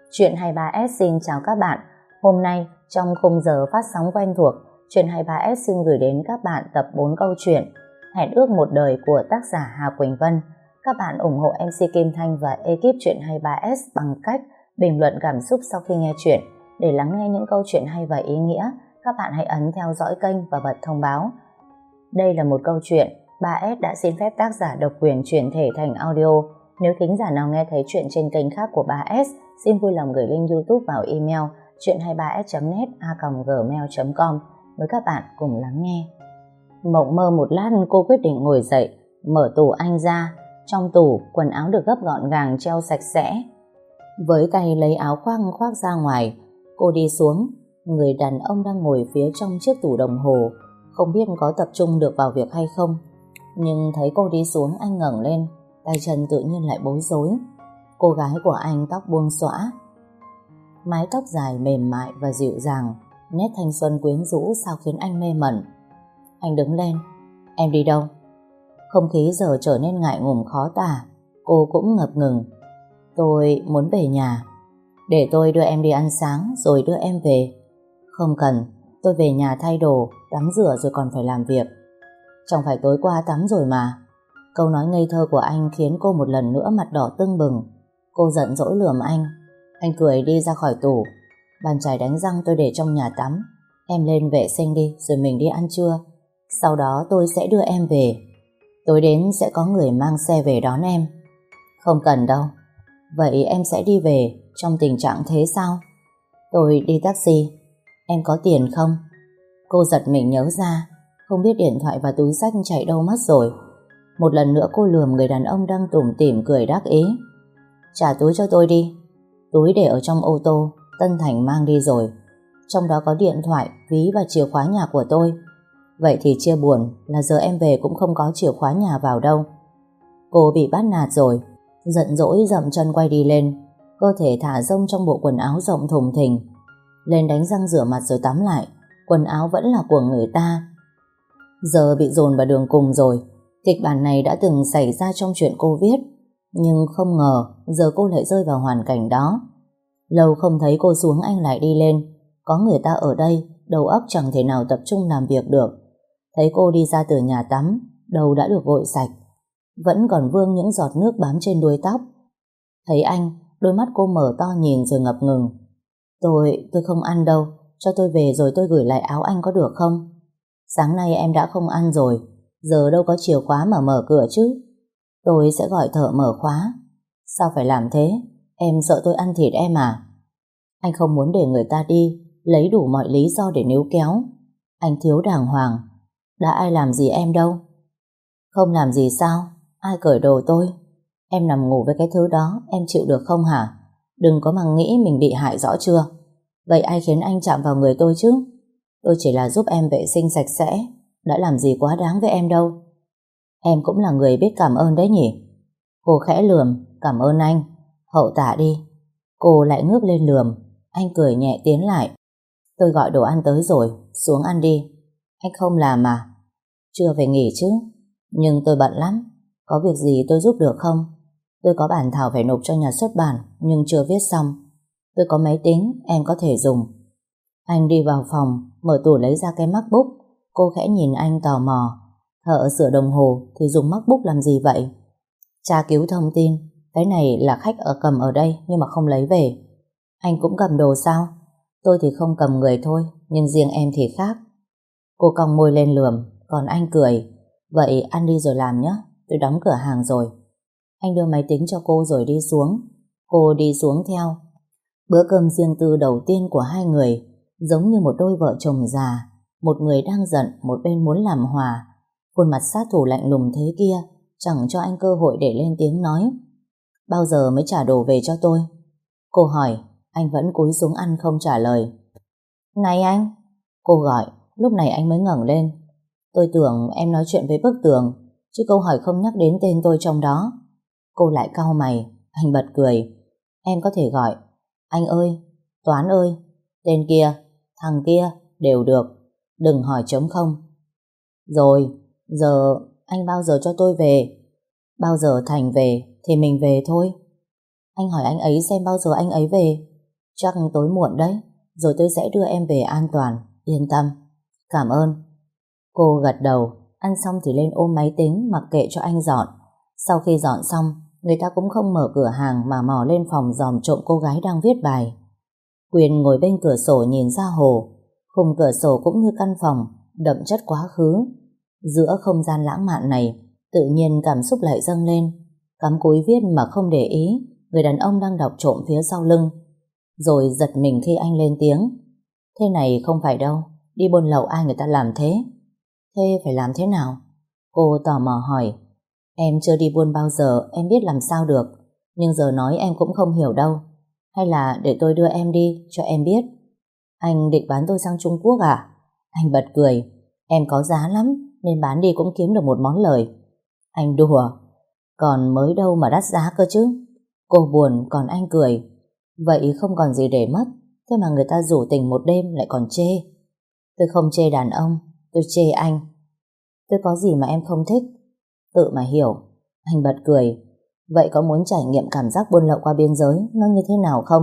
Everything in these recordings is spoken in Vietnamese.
Chuyện 23S xin chào các bạn. Hôm nay, trong khung giờ phát sóng quen thuộc, Chuyện 23S xin gửi đến các bạn tập 4 câu chuyện Hẹn ước một đời của tác giả Hà Quỳnh Vân. Các bạn ủng hộ MC Kim Thanh và ekip Chuyện 23S bằng cách bình luận cảm xúc sau khi nghe chuyện. Để lắng nghe những câu chuyện hay và ý nghĩa, các bạn hãy ấn theo dõi kênh và bật thông báo. Đây là một câu chuyện 3S đã xin phép tác giả độc quyền chuyển thể thành audio. Nếu thính giả nào nghe thấy chuyện trên kênh khác của 3S, xin vui lòng gửi link YouTube vào email chuyện23s.net@gmail.com. Mời các bạn cùng lắng nghe. Mộng mơ một lát, cô quyết định ngồi dậy, mở tủ anh ra. Trong tủ, quần áo được gấp gọn gàng treo sạch sẽ. Với tay lấy áo khoác ra ngoài, cô đi xuống. Người đàn ông đang ngồi phía trong chiếc tủ đồng hồ, không biết có tập trung được vào việc hay không. Nhưng thấy cô đi xuống, anh ngẩng lên, tay chân tự nhiên lại bối rối. Cô gái của anh tóc buông xõa, mái tóc dài mềm mại và dịu dàng, nét thanh xuân quyến rũ sao khiến anh mê mẩn. Anh đứng lên. Em đi đâu? Không khí giờ trở nên ngại ngùng khó tả. Cô cũng ngập ngừng. Tôi muốn về nhà. Để tôi đưa em đi ăn sáng rồi đưa em về. Không cần, tôi về nhà thay đồ, tắm rửa rồi còn phải làm việc. Chẳng phải tối qua tắm rồi mà. Câu nói ngây thơ của anh khiến cô một lần nữa mặt đỏ tưng bừng. Cô giận dỗi lườm anh. Anh cười đi ra khỏi tủ. Bàn chải đánh răng tôi để trong nhà tắm. Em lên vệ sinh đi rồi mình đi ăn trưa. Sau đó tôi sẽ đưa em về. Tối đến sẽ có người mang xe về đón em. Không cần đâu. Vậy em sẽ đi về trong tình trạng thế sao? Tôi đi taxi. Em có tiền không? Cô giật mình nhớ ra, không biết điện thoại và túi xách chạy đâu mất rồi. Một lần nữa cô lườm người đàn ông đang tủm tỉm cười đắc ý. Trả túi cho tôi đi. Túi để ở trong ô tô, Tân Thành mang đi rồi. Trong đó có điện thoại, ví và chìa khóa nhà của tôi. Vậy thì chia buồn là giờ em về cũng không có chìa khóa nhà vào đâu. Cô bị bắt nạt rồi. Giận dỗi dậm chân quay đi lên. Cơ thể thả rông trong bộ quần áo rộng thùng thình. Lên đánh răng rửa mặt rồi tắm lại. Quần áo vẫn là của người ta. Giờ bị dồn vào đường cùng rồi. Kịch bản này đã từng xảy ra trong chuyện cô viết. Nhưng không ngờ giờ cô lại rơi vào hoàn cảnh đó. Lâu không thấy cô xuống anh lại đi lên. Có người ta ở đây, đầu óc chẳng thể nào tập trung làm việc được. Thấy cô đi ra từ nhà tắm, đầu đã được gội sạch, vẫn còn vương những giọt nước bám trên đuôi tóc. Thấy anh, đôi mắt cô mở to nhìn rồi ngập ngừng. Tôi không ăn đâu, cho tôi về rồi tôi gửi lại áo anh có được không? Sáng nay em đã không ăn rồi, giờ đâu có chìa khóa mà mở cửa chứ. Tôi sẽ gọi thợ mở khóa. Sao phải làm thế? Em sợ tôi ăn thịt em à? Anh không muốn để người ta đi, lấy đủ mọi lý do để níu kéo. Anh thiếu đàng hoàng. Đã ai làm gì em đâu. Không làm gì sao? Ai cởi đồ tôi? Em nằm ngủ với cái thứ đó, em chịu được không hả? Đừng có mà nghĩ mình bị hại rõ chưa? Vậy ai khiến anh chạm vào người tôi chứ? Tôi chỉ là giúp em vệ sinh sạch sẽ, đã làm gì quá đáng với em đâu. Em cũng là người biết cảm ơn đấy nhỉ? Cô khẽ lườm. Cảm ơn anh. Hậu tả đi. Cô lại ngước lên lườm. Anh cười nhẹ tiến lại. Tôi gọi đồ ăn tới rồi, xuống ăn đi. Anh không làm à? Chưa về nghỉ chứ. Nhưng tôi bận lắm. Có việc gì tôi giúp được không? Tôi có bản thảo phải nộp cho nhà xuất bản nhưng chưa viết xong. Tôi có máy tính, em có thể dùng. Anh đi vào phòng, mở tủ lấy ra cái MacBook. Cô khẽ nhìn anh tò mò. Thợ sửa đồng hồ thì dùng MacBook làm gì vậy? Tra cứu thông tin. Cái này là khách cầm ở đây nhưng mà không lấy về. Anh cũng cầm đồ sao? Tôi thì không cầm người thôi, nhưng riêng em thì khác. Cô cong môi lên lườm, còn anh cười. Vậy ăn đi rồi làm nhé, tôi đóng cửa hàng rồi. Anh đưa máy tính cho cô rồi đi xuống. Cô đi xuống theo. Bữa cơm riêng tư đầu tiên của hai người giống như một đôi vợ chồng già. Một người đang giận, một bên muốn làm hòa. Khuôn mặt sát thủ lạnh lùng thế kia chẳng cho anh cơ hội để lên tiếng nói. Bao giờ mới trả đồ về cho tôi? Cô hỏi. Anh vẫn cúi xuống ăn không trả lời. Này anh! Cô gọi. Lúc này anh mới ngẩng lên. Tôi tưởng em nói chuyện với bức tường, chứ câu hỏi không nhắc đến tên tôi trong đó. Cô lại cau mày. Anh bật cười. Em có thể gọi anh ơi, Toán ơi, tên kia, thằng kia đều được. Đừng hỏi trống không. Rồi, giờ anh bao giờ cho tôi về? Bao giờ Thành về thì mình về thôi. Anh hỏi anh ấy xem bao giờ anh ấy về. Chắc tối muộn đấy, rồi tôi sẽ đưa em về an toàn, yên tâm. Cảm ơn. Cô gật đầu, ăn xong thì lên ôm máy tính mặc kệ cho anh dọn. Sau khi dọn xong, người ta cũng không mở cửa hàng mà mò lên phòng dòm trộm cô gái đang viết bài. Quyền ngồi bên cửa sổ nhìn ra hồ. Khung cửa sổ cũng như căn phòng, đậm chất quá khứ. Giữa không gian lãng mạn này, tự nhiên cảm xúc lại dâng lên. Cắm cúi viết mà không để ý người đàn ông đang đọc trộm phía sau lưng. Rồi giật mình khi anh lên tiếng. Thế này không phải đâu, đi buôn lậu ai người ta làm thế. Thế phải làm thế nào? Cô tò mò hỏi. Em chưa đi buôn bao giờ, em biết làm sao được. Nhưng giờ nói em cũng không hiểu đâu. Hay là để tôi đưa em đi, cho em biết. Anh định bán tôi sang Trung Quốc à? Anh bật cười. Em có giá lắm, nên bán đi cũng kiếm được một món lời. Anh đùa. Còn mới đâu mà đắt giá cơ chứ. Cô buồn, còn anh cười. Vậy không còn gì để mất. Thế mà người ta rủ tình một đêm lại còn chê. Tôi không chê đàn ông, tôi chê anh. Tôi có gì mà em không thích? Tự mà hiểu. Anh bật cười. Vậy có muốn trải nghiệm cảm giác buôn lậu qua biên giới nó như thế nào không?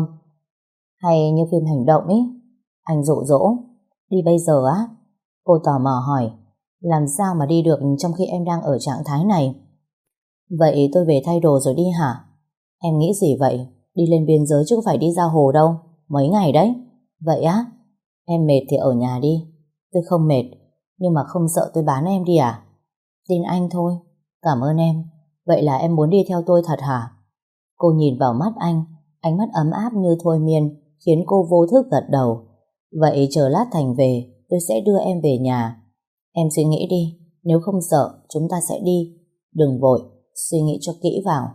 Hay như phim hành động ý? Anh dụ dỗ. Đi bây giờ á? Cô tò mò hỏi. Làm sao mà đi được trong khi em đang ở trạng thái này? Vậy tôi về thay đồ rồi đi hả? Em nghĩ gì vậy? Đi lên biên giới chứ không phải đi ra hồ đâu. Mấy ngày đấy. Vậy á? Em mệt thì ở nhà đi. Tôi không mệt. Nhưng mà không sợ tôi bán em đi à? Tin anh thôi. Cảm ơn em. Vậy là em muốn đi theo tôi thật hả? Cô nhìn vào mắt anh. Ánh mắt ấm áp như thôi miên khiến cô vô thức gật đầu. Vậy chờ lát Thành về, tôi sẽ đưa em về nhà. Em suy nghĩ đi. Nếu không sợ chúng ta sẽ đi. Đừng vội, suy nghĩ cho kỹ vào.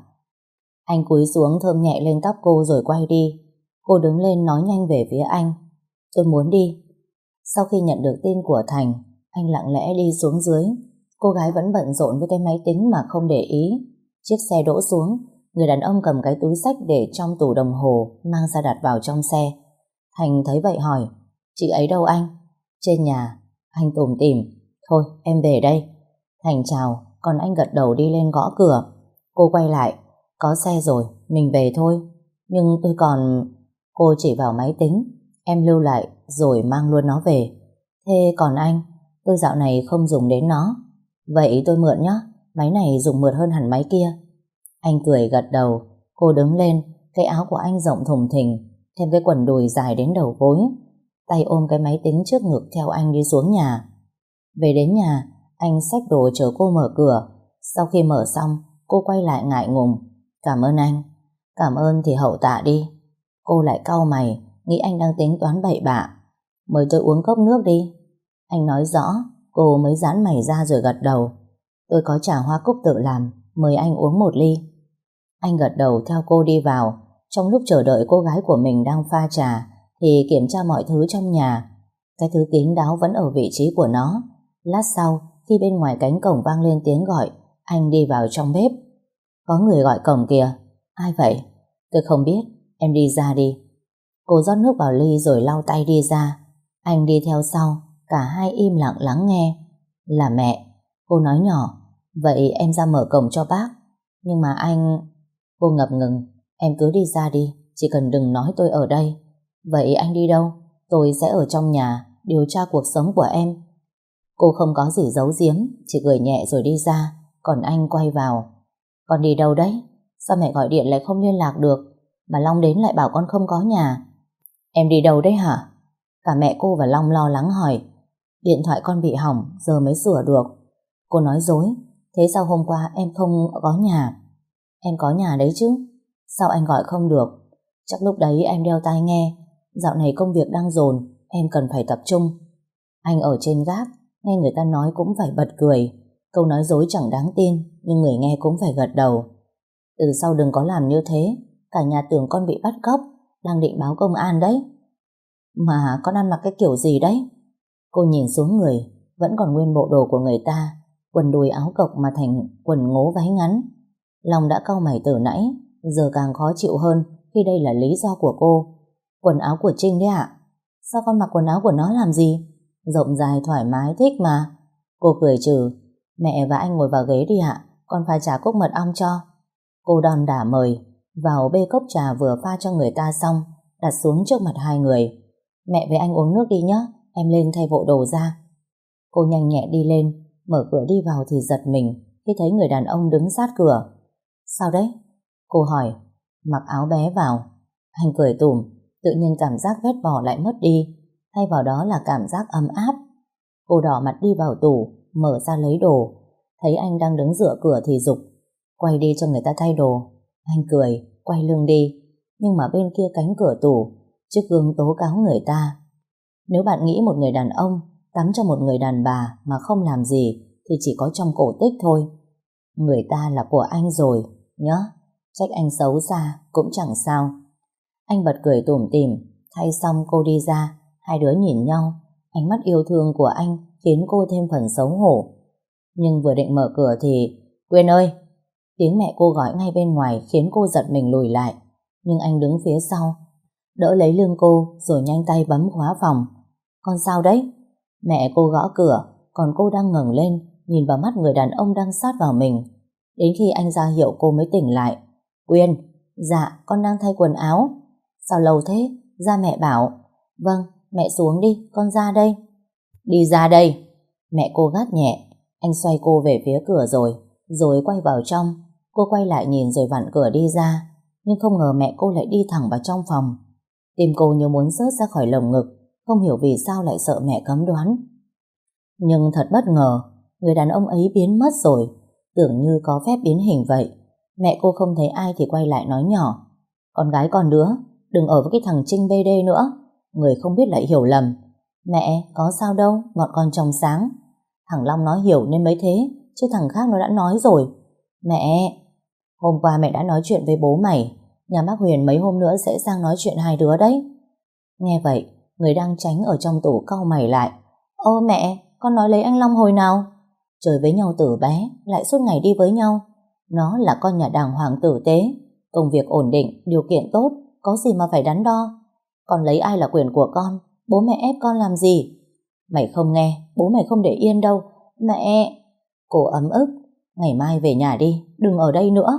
Anh cúi xuống thơm nhẹ lên tóc cô rồi quay đi. Cô đứng lên nói nhanh về phía anh. Tôi muốn đi. Sau khi nhận được tin của Thành, anh lặng lẽ đi xuống dưới. Cô gái vẫn bận rộn với cái máy tính mà không để ý. Chiếc xe đỗ xuống, người đàn ông cầm cái túi xách để trong tủ đồng hồ mang ra đặt vào trong xe. Thành thấy vậy hỏi, chị ấy đâu anh? Trên nhà. Anh tủm tỉm. Thôi em về đây. Thành chào, còn anh gật đầu đi lên gõ cửa. Cô quay lại, có xe rồi, mình về thôi. Nhưng tôi còn... Cô chỉ vào máy tính. Em lưu lại rồi mang luôn nó về. Thế còn anh? Tôi dạo này không dùng đến nó. Vậy tôi mượn nhé. Máy này dùng mượt hơn hẳn máy kia. Anh cười gật đầu. Cô đứng lên. Cái áo của anh rộng thùng thình, thêm cái quần đùi dài đến đầu gối. Tay ôm cái máy tính trước ngực theo anh đi xuống nhà. Về đến nhà, anh xách đồ chờ cô mở cửa. Sau khi mở xong, cô quay lại ngại ngùng. Cảm ơn anh. Cảm ơn thì hậu tạ đi. Cô lại cau mày, nghĩ anh đang tính toán bậy bạ. Mời tôi uống cốc nước đi. Anh nói rõ. Cô mới giãn mày ra rồi gật đầu. Tôi có trà hoa cúc tự làm, mời anh uống một ly. Anh gật đầu theo cô đi vào. Trong lúc chờ đợi cô gái của mình đang pha trà thì kiểm tra mọi thứ trong nhà. Cái thứ kín đáo vẫn ở vị trí của nó. Lát sau, khi bên ngoài cánh cổng vang lên tiếng gọi, anh đi vào trong bếp. Có người gọi cổng kìa. Ai vậy? Tôi không biết, em đi ra đi. Cô rót nước vào ly rồi lau tay đi ra. Anh đi theo sau. Cả hai im lặng lắng nghe. Là mẹ. Cô nói nhỏ. Vậy em ra mở cổng cho bác. Nhưng mà anh... Cô ngập ngừng. Em cứ đi ra đi, chỉ cần đừng nói tôi ở đây. Vậy anh đi đâu? Tôi sẽ ở trong nhà điều tra cuộc sống của em. Cô không có gì giấu giếm, chỉ cười nhẹ rồi đi ra. Còn anh quay vào. Con đi đâu đấy? Sao mẹ gọi điện lại không liên lạc được? Mà Long đến lại bảo con không có nhà. Em đi đâu đấy hả? Cả mẹ cô và Long lo lắng hỏi. Điện thoại con bị hỏng, giờ mới sửa được. Cô nói dối. Thế sao hôm qua em không có nhà? Em có nhà đấy chứ. Sao anh gọi không được? Chắc lúc đấy em đeo tai nghe. Dạo này công việc đang dồn, em cần phải tập trung. Anh ở trên gác, nghe người ta nói cũng phải bật cười. Câu nói dối chẳng đáng tin, nhưng người nghe cũng phải gật đầu. Từ sau đừng có làm như thế. Cả nhà tưởng con bị bắt cóc, đang định báo công an đấy. Mà con ăn mặc cái kiểu gì đấy? Cô nhìn xuống người, vẫn còn nguyên bộ đồ của người ta. Quần đùi áo cộc mà thành quần ngố váy ngắn. Long đã cau mày từ nãy, giờ càng khó chịu hơn khi đây là lý do của cô. Quần áo của Trinh đấy ạ? Sao con mặc quần áo của nó làm gì? Rộng dài thoải mái thích mà. Cô cười trừ. Mẹ và anh ngồi vào ghế đi ạ, con pha trà cốc mật ong cho. Cô đon đả mời. Vào bê cốc trà vừa pha cho người ta xong, đặt xuống trước mặt hai người. Mẹ với anh uống nước đi nhé, em lên thay bộ đồ ra. Cô nhanh nhẹ đi lên, mở cửa đi vào thì giật mình khi thấy người đàn ông đứng sát cửa. Sao đấy? Cô hỏi. Mặc áo bé vào. Anh cười tủm, tự nhiên cảm giác ghét bỏ lại mất đi, thay vào đó là cảm giác ấm áp. Cô đỏ mặt đi vào tủ, mở ra lấy đồ. Thấy anh đang đứng dựa cửa thì giục, quay đi cho người ta thay đồ. Anh cười, quay lưng đi. Nhưng mà bên kia cánh cửa tủ, chiếc gương tố cáo người ta. Nếu bạn nghĩ một người đàn ông tắm cho một người đàn bà mà không làm gì thì chỉ có trong cổ tích thôi. Người ta là của anh rồi, nhớ. Trách anh xấu xa cũng chẳng sao. Anh bật cười tủm tỉm. Thay xong cô đi ra. Hai đứa nhìn nhau. Ánh mắt yêu thương của anh khiến cô thêm phần xấu hổ. Nhưng vừa định mở cửa thì Quyên ơi! Tiếng mẹ cô gọi ngay bên ngoài khiến cô giật mình lùi lại. Nhưng anh đứng phía sau, đỡ lấy lưng cô rồi nhanh tay bấm khóa phòng. Con sao đấy? Mẹ cô gõ cửa, còn cô đang ngẩng lên nhìn vào mắt người đàn ông đang sát vào mình. Đến khi anh ra hiệu cô mới tỉnh lại. Quyên! Dạ, con đang thay quần áo. Sao lâu thế? Ra mẹ bảo. Vâng, mẹ xuống đi, con ra đây. Đi ra đây! Mẹ cô gắt nhẹ. Anh xoay cô về phía cửa rồi quay vào trong. Cô quay lại nhìn rồi vặn cửa đi ra. Nhưng không ngờ mẹ cô lại đi thẳng vào trong phòng. Tim cô như muốn rớt ra khỏi lồng ngực, không hiểu vì sao lại sợ mẹ cấm đoán. Nhưng thật bất ngờ, người đàn ông ấy biến mất rồi, tưởng như có phép biến hình vậy. Mẹ cô không thấy ai thì quay lại nói nhỏ. Con gái con đứa, đừng ở với cái thằng Trinh BD nữa. Người không biết lại hiểu lầm. Mẹ, có sao đâu, bọn con trong sáng. Thằng Long nó hiểu nên mới thế, chứ thằng khác nó đã nói rồi. Mẹ, hôm qua mẹ đã nói chuyện với bố mày. Nhà bác Huyền mấy hôm nữa sẽ sang nói chuyện hai đứa đấy. Nghe vậy, người đang tránh ở trong tủ cau mày lại. Ô mẹ, con nói lấy anh Long hồi nào? Chơi với nhau từ bé, lại suốt ngày đi với nhau. Nó là con nhà đàng hoàng tử tế, công việc ổn định, điều kiện tốt, có gì mà phải đắn đo. Con lấy ai là quyền của con, bố mẹ ép con làm gì? Mày không nghe, bố mày không để yên đâu. Mẹ! Cô ấm ức. Ngày mai về nhà đi, đừng ở đây nữa.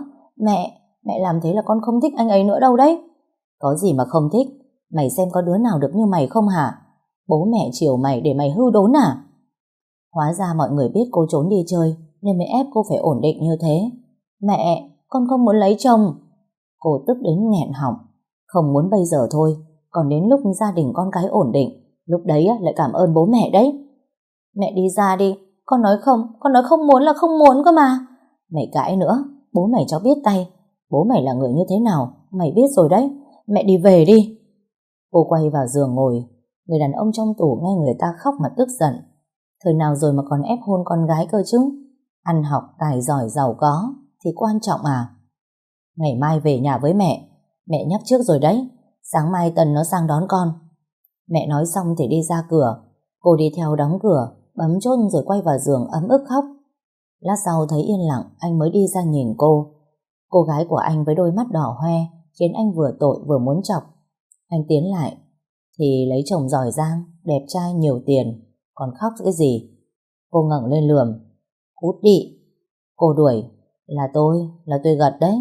Mẹ làm thế là con không thích anh ấy nữa đâu đấy. Có gì mà không thích? Mày xem có đứa nào được như mày không hả? Bố mẹ chiều mày để mày hư đốn à? Hóa ra mọi người biết cô trốn đi chơi nên mới ép cô phải ổn định như thế. Mẹ, con không muốn lấy chồng. Cô tức đến nghẹn họng. Không muốn bây giờ thôi, còn đến lúc gia đình con cái ổn định, lúc đấy lại cảm ơn bố mẹ đấy. Mẹ đi ra đi. Con nói không muốn là không muốn cơ mà. Mày cãi nữa, bố mày cho biết tay. Bố mày là người như thế nào mày biết rồi đấy. Mẹ đi về đi. Cô quay vào giường ngồi. Người đàn ông trong tủ nghe người ta khóc mà tức giận. Thời nào rồi mà còn ép hôn con gái cơ chứ? Ăn học, tài giỏi, giàu có thì quan trọng à? Ngày mai về nhà với mẹ. Mẹ nhắc trước rồi đấy. Sáng mai Tần nó sang đón con. Mẹ nói xong thì đi ra cửa. Cô đi theo đóng cửa, bấm chốt rồi quay vào giường ấm ức khóc. Lát sau thấy yên lặng, anh mới đi ra nhìn cô. Cô gái của anh với đôi mắt đỏ hoe khiến anh vừa tội vừa muốn chọc. Anh tiến lại. Thì lấy chồng giỏi giang, đẹp trai, nhiều tiền, còn khóc cái gì? Cô ngẩng lên lườm. Cút đi. Cô đuổi. Là tôi gật đấy.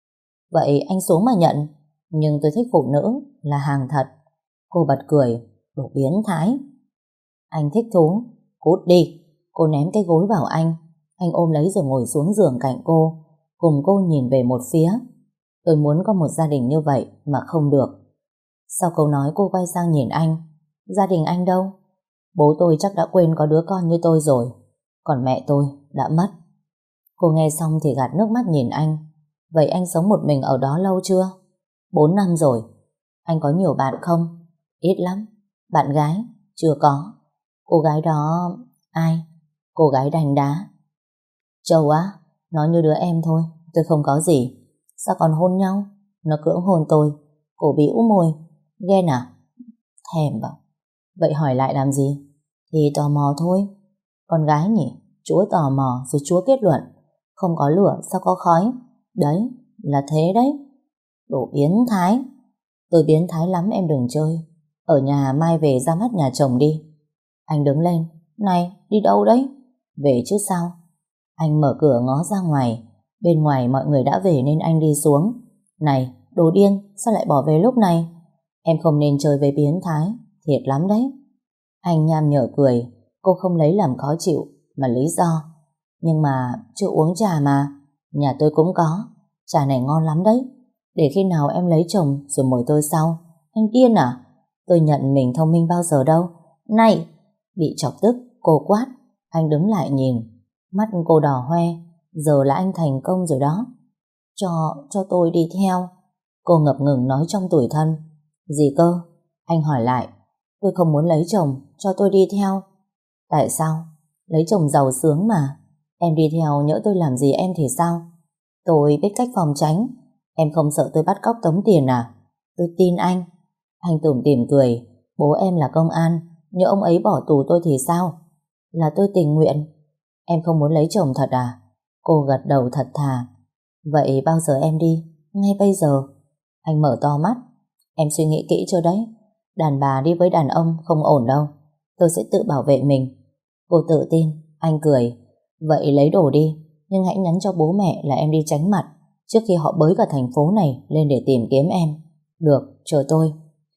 Vậy anh xuống mà nhận. Nhưng tôi thích phụ nữ, là hàng thật. Cô bật cười. Đồ biến thái. Anh thích thú. Cút đi. Cô ném cái gối vào anh. Anh ôm lấy rồi ngồi xuống giường cạnh cô, cùng cô nhìn về một phía. Tôi muốn có một gia đình như vậy mà không được. Sau câu nói cô quay sang nhìn anh. Gia đình anh đâu? Bố tôi chắc đã quên có đứa con như tôi rồi. Còn mẹ tôi đã mất. Cô nghe xong thì gạt nước mắt nhìn anh. Vậy anh sống một mình ở đó lâu chưa? 4 năm rồi. Anh có nhiều bạn không? Ít lắm. Bạn gái? Chưa có. Cô gái đó... Ai? Cô gái đành đá. Châu á? Nó như đứa em thôi. Tôi không có gì. Sao còn hôn nhau? Nó cưỡng hôn tôi. Cổ bĩu môi. Ghen à? Thèm vào. Vậy hỏi lại làm gì? Thì tò mò thôi. Con gái nhỉ? Chúa tò mò rồi Chúa kết luận. Không có lửa sao có khói? Đấy, là thế đấy. Đồ biến thái. Tôi biến thái lắm em đừng chơi. Ở nhà mai về ra mắt nhà chồng đi. Anh đứng lên. Này, đi đâu đấy? Về chứ sao? Anh mở cửa ngó ra ngoài. Bên ngoài mọi người đã về nên anh đi xuống. Này, đồ điên, sao lại bỏ về lúc này? Em không nên chơi với biến thái, thiệt lắm đấy. Anh nham nhở cười, cô không lấy làm khó chịu, mà lý do. Nhưng mà chưa uống trà mà, nhà tôi cũng có, trà này ngon lắm đấy. Để khi nào em lấy chồng rồi mời tôi sau. Anh điên à? Tôi nhận mình thông minh bao giờ đâu. Này! Bị chọc tức, cô quát. Anh đứng lại nhìn, mắt cô đỏ hoe. Giờ là anh thành công rồi đó. Cho tôi đi theo. Cô ngập ngừng nói trong tủi thân. Gì cơ? Anh hỏi lại. Tôi không muốn lấy chồng, cho tôi đi theo. Tại sao? Lấy chồng giàu sướng mà. Em đi theo nhỡ tôi làm gì em thì sao? Tôi biết cách phòng tránh. Em không sợ tôi bắt cóc tống tiền à? Tôi tin anh. Anh tủm tỉm cười. Bố em là công an, nhỡ ông ấy bỏ tù tôi thì sao? Là tôi tình nguyện. Em không muốn lấy chồng thật à? Cô gật đầu thật thà. Vậy bao giờ em đi? Ngay bây giờ. Anh mở to mắt. Em suy nghĩ kỹ chưa đấy? Đàn bà đi với đàn ông không ổn đâu. Tôi sẽ tự bảo vệ mình. Cô tự tin. Anh cười. Vậy lấy đồ đi, nhưng hãy nhắn cho bố mẹ là em đi tránh mặt trước khi họ bới cả thành phố này lên để tìm kiếm em. Được, chờ tôi.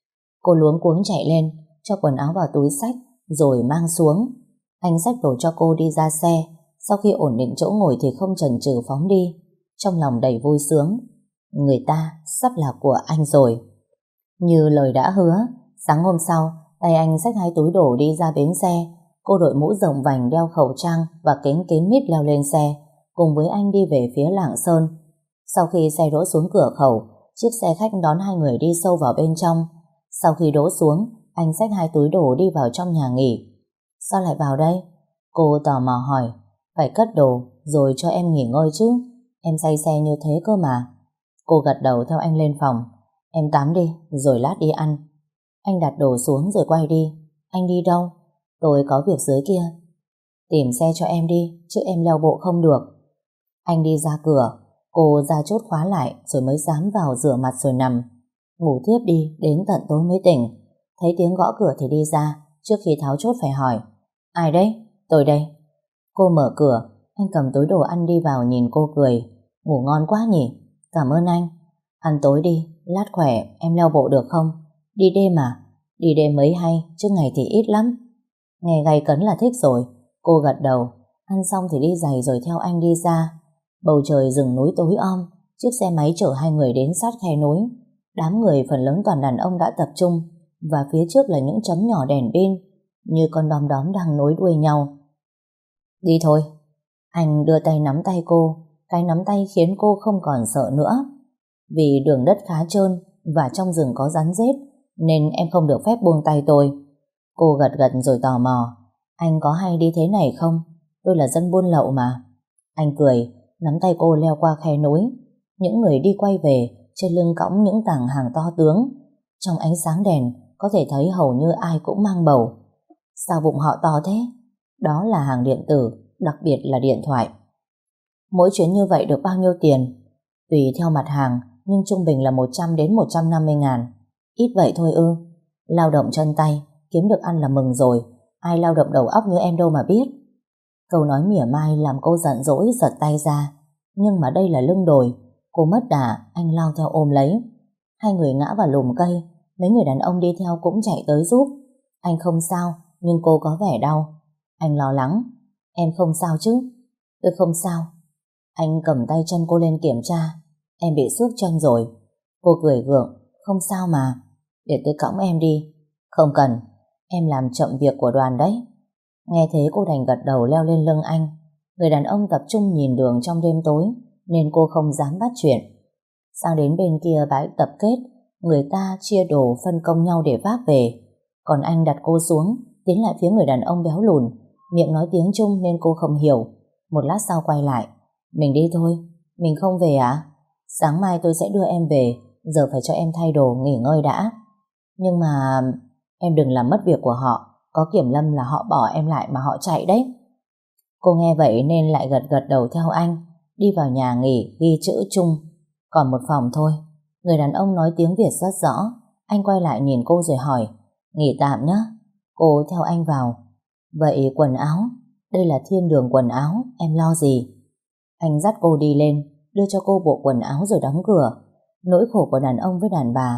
Cô luống cuống chạy lên, cho quần áo vào túi xách rồi mang xuống. Anh xách đồ cho cô đi ra xe. Sau khi ổn định chỗ ngồi thì không chần chừ phóng đi, trong lòng đầy vui sướng. Người ta sắp là của anh rồi. Như lời đã hứa, sáng hôm sau, tay anh xách 2 túi đồ đi ra bến xe. Cô đội mũ rộng vành, đeo khẩu trang và kính kín mít leo lên xe, cùng với anh đi về phía Lạng Sơn. Sau khi xe đỗ xuống cửa khẩu, chiếc xe khách đón hai người đi sâu vào bên trong. Sau khi đỗ xuống, anh xách 2 túi đồ đi vào trong nhà nghỉ. Sao lại vào đây? Cô tò mò hỏi. Phải cất đồ rồi cho em nghỉ ngơi chứ. Em say xe như thế cơ mà. Cô gật đầu theo anh lên phòng. Em tắm đi, rồi lát đi ăn. Anh đặt đồ xuống rồi quay đi. Anh đi đâu? Tôi có việc dưới kia. Tìm xe cho em đi, chứ em leo bộ không được. Anh đi ra cửa, cô ra chốt khóa lại rồi mới dám vào rửa mặt rồi nằm. Ngủ thiếp đi, đến tận tối mới tỉnh. Thấy tiếng gõ cửa thì đi ra, trước khi tháo chốt phải hỏi. Ai đấy? Tôi đây. Cô mở cửa, anh cầm túi đồ ăn đi vào nhìn cô cười. Ngủ ngon quá nhỉ? Cảm ơn anh. Ăn tối đi, lát khỏe, em leo bộ được không? Đi đêm à? Đi đêm mới hay, chứ ngày thì ít lắm. Nghe gay cấn là thích rồi. Cô gật đầu. Ăn xong thì đi giày rồi theo anh đi ra. Bầu trời rừng núi tối om. Chiếc xe máy chở hai người đến sát khe núi. Đám người phần lớn toàn đàn ông đã tập trung, và phía trước là những chấm nhỏ đèn pin, như con đom đóm đang nối đuôi nhau. Đi thôi. Anh đưa tay nắm tay cô. Cái nắm tay khiến cô không còn sợ nữa. Vì đường đất khá trơn và trong rừng có rắn rết, nên em không được phép buông tay tôi. Cô gật gật rồi tò mò. Anh có hay đi thế này không? Tôi là dân buôn lậu mà. Anh cười, nắm tay cô leo qua khe núi. Những người đi quay về, trên lưng cõng những tảng hàng to tướng. Trong ánh sáng đèn, có thể thấy hầu như ai cũng mang bầu. Sao bụng họ to thế? Đó là hàng điện tử, đặc biệt là điện thoại. Mỗi chuyến như vậy được bao nhiêu tiền? Tùy theo mặt hàng, nhưng trung bình là 100 đến 150 ngàn. Ít vậy thôi ư? Lao động chân tay, kiếm được ăn là mừng rồi. Ai lao động đầu óc như em đâu mà biết. Câu nói mỉa mai làm cô giận dỗi giật tay ra. Nhưng mà đây là lưng đồi. Cô mất đà, anh lao theo ôm lấy. Hai người ngã vào lùm cây. Mấy người đàn ông đi theo cũng chạy tới giúp. Anh không sao, nhưng cô có vẻ đau. Anh lo lắng. Em không sao chứ? Tôi không sao. Anh cầm tay chân cô lên kiểm tra. Em bị xước chân rồi. Cô cười gượng. Không sao mà. Để tôi cõng em đi. Không cần. Em làm chậm việc của đoàn đấy. Nghe thế cô đành gật đầu leo lên lưng anh. Người đàn ông tập trung nhìn đường trong đêm tối, nên cô không dám bắt chuyện. Sang đến bên kia bãi tập kết, người ta chia đồ phân công nhau để vác về. Còn anh đặt cô xuống, tiến lại phía người đàn ông béo lùn, miệng nói tiếng Trung nên cô không hiểu. Một lát sau quay lại. Mình đi thôi. Mình không về à? Sáng mai tôi sẽ đưa em về, giờ phải cho em thay đồ nghỉ ngơi đã. Nhưng mà em đừng làm mất việc của họ. Có kiểm lâm là họ bỏ em lại mà họ chạy đấy. Cô nghe vậy nên lại gật gật đầu theo anh. Đi vào nhà nghỉ ghi chữ chung. Còn một phòng thôi. Người đàn ông nói tiếng Việt rất rõ. Anh quay lại nhìn cô rồi hỏi. Nghỉ tạm nhé. Cô theo anh vào. Vậy quần áo? Đây là thiên đường quần áo. Em lo gì? Anh dắt cô đi lên, đưa cho cô bộ quần áo rồi đóng cửa. Nỗi khổ của đàn ông với đàn bà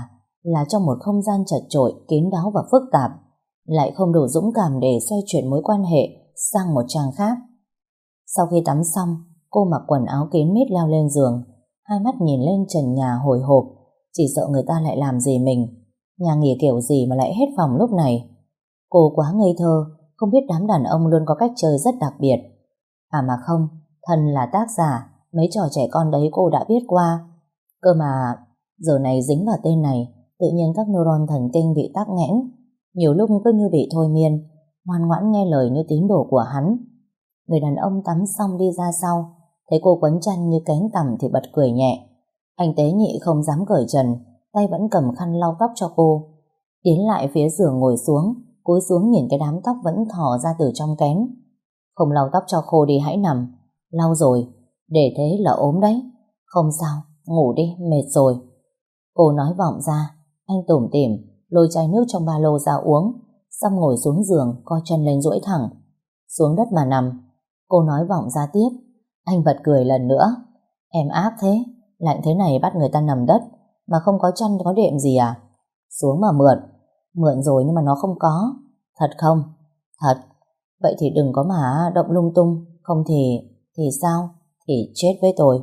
là trong một không gian chật chội, kín đáo và phức tạp, lại không đủ dũng cảm để xoay chuyển mối quan hệ sang một trang khác. Sau khi tắm xong, cô mặc quần áo kín mít leo lên giường, hai mắt nhìn lên trần nhà hồi hộp, chỉ sợ người ta lại làm gì mình. Nhà nghỉ kiểu gì mà lại hết phòng lúc này. Cô quá ngây thơ, không biết đám đàn ông luôn có cách chơi rất đặc biệt. À mà không, thân là tác giả, mấy trò trẻ con đấy cô đã biết qua. Cơ mà giờ này dính vào tên này, tự nhiên các neuron thần kinh bị tắc nghẽn, nhiều lúc cứ như bị thôi miên, ngoan ngoãn nghe lời như tín đồ của hắn. Người đàn ông tắm xong đi ra sau, thấy cô quấn chăn như cánh tằm thì bật cười nhẹ. Anh tế nhị không dám cởi trần, tay vẫn cầm khăn lau tóc cho cô. Tiến lại phía giường ngồi xuống, cúi xuống nhìn cái đám tóc vẫn thò ra từ trong kén. Không lau tóc cho khô đi hãy nằm. Lau rồi, để thế là ốm đấy. Không sao, ngủ đi, mệt rồi. Cô nói vọng ra. Anh tủm tỉm lôi chai nước trong ba lô ra uống, xong ngồi xuống giường, co chân lên duỗi thẳng. Xuống đất mà nằm. Cô nói vọng ra tiếp. Anh bật cười lần nữa. Em ác thế, lạnh thế này bắt người ta nằm đất mà không có chăn có đệm gì à? Xuống mà mượn. Mượn rồi nhưng mà nó không có. Thật không? Thật. Vậy thì đừng có mà động lung tung. Không thì sao? Thì chết với tôi.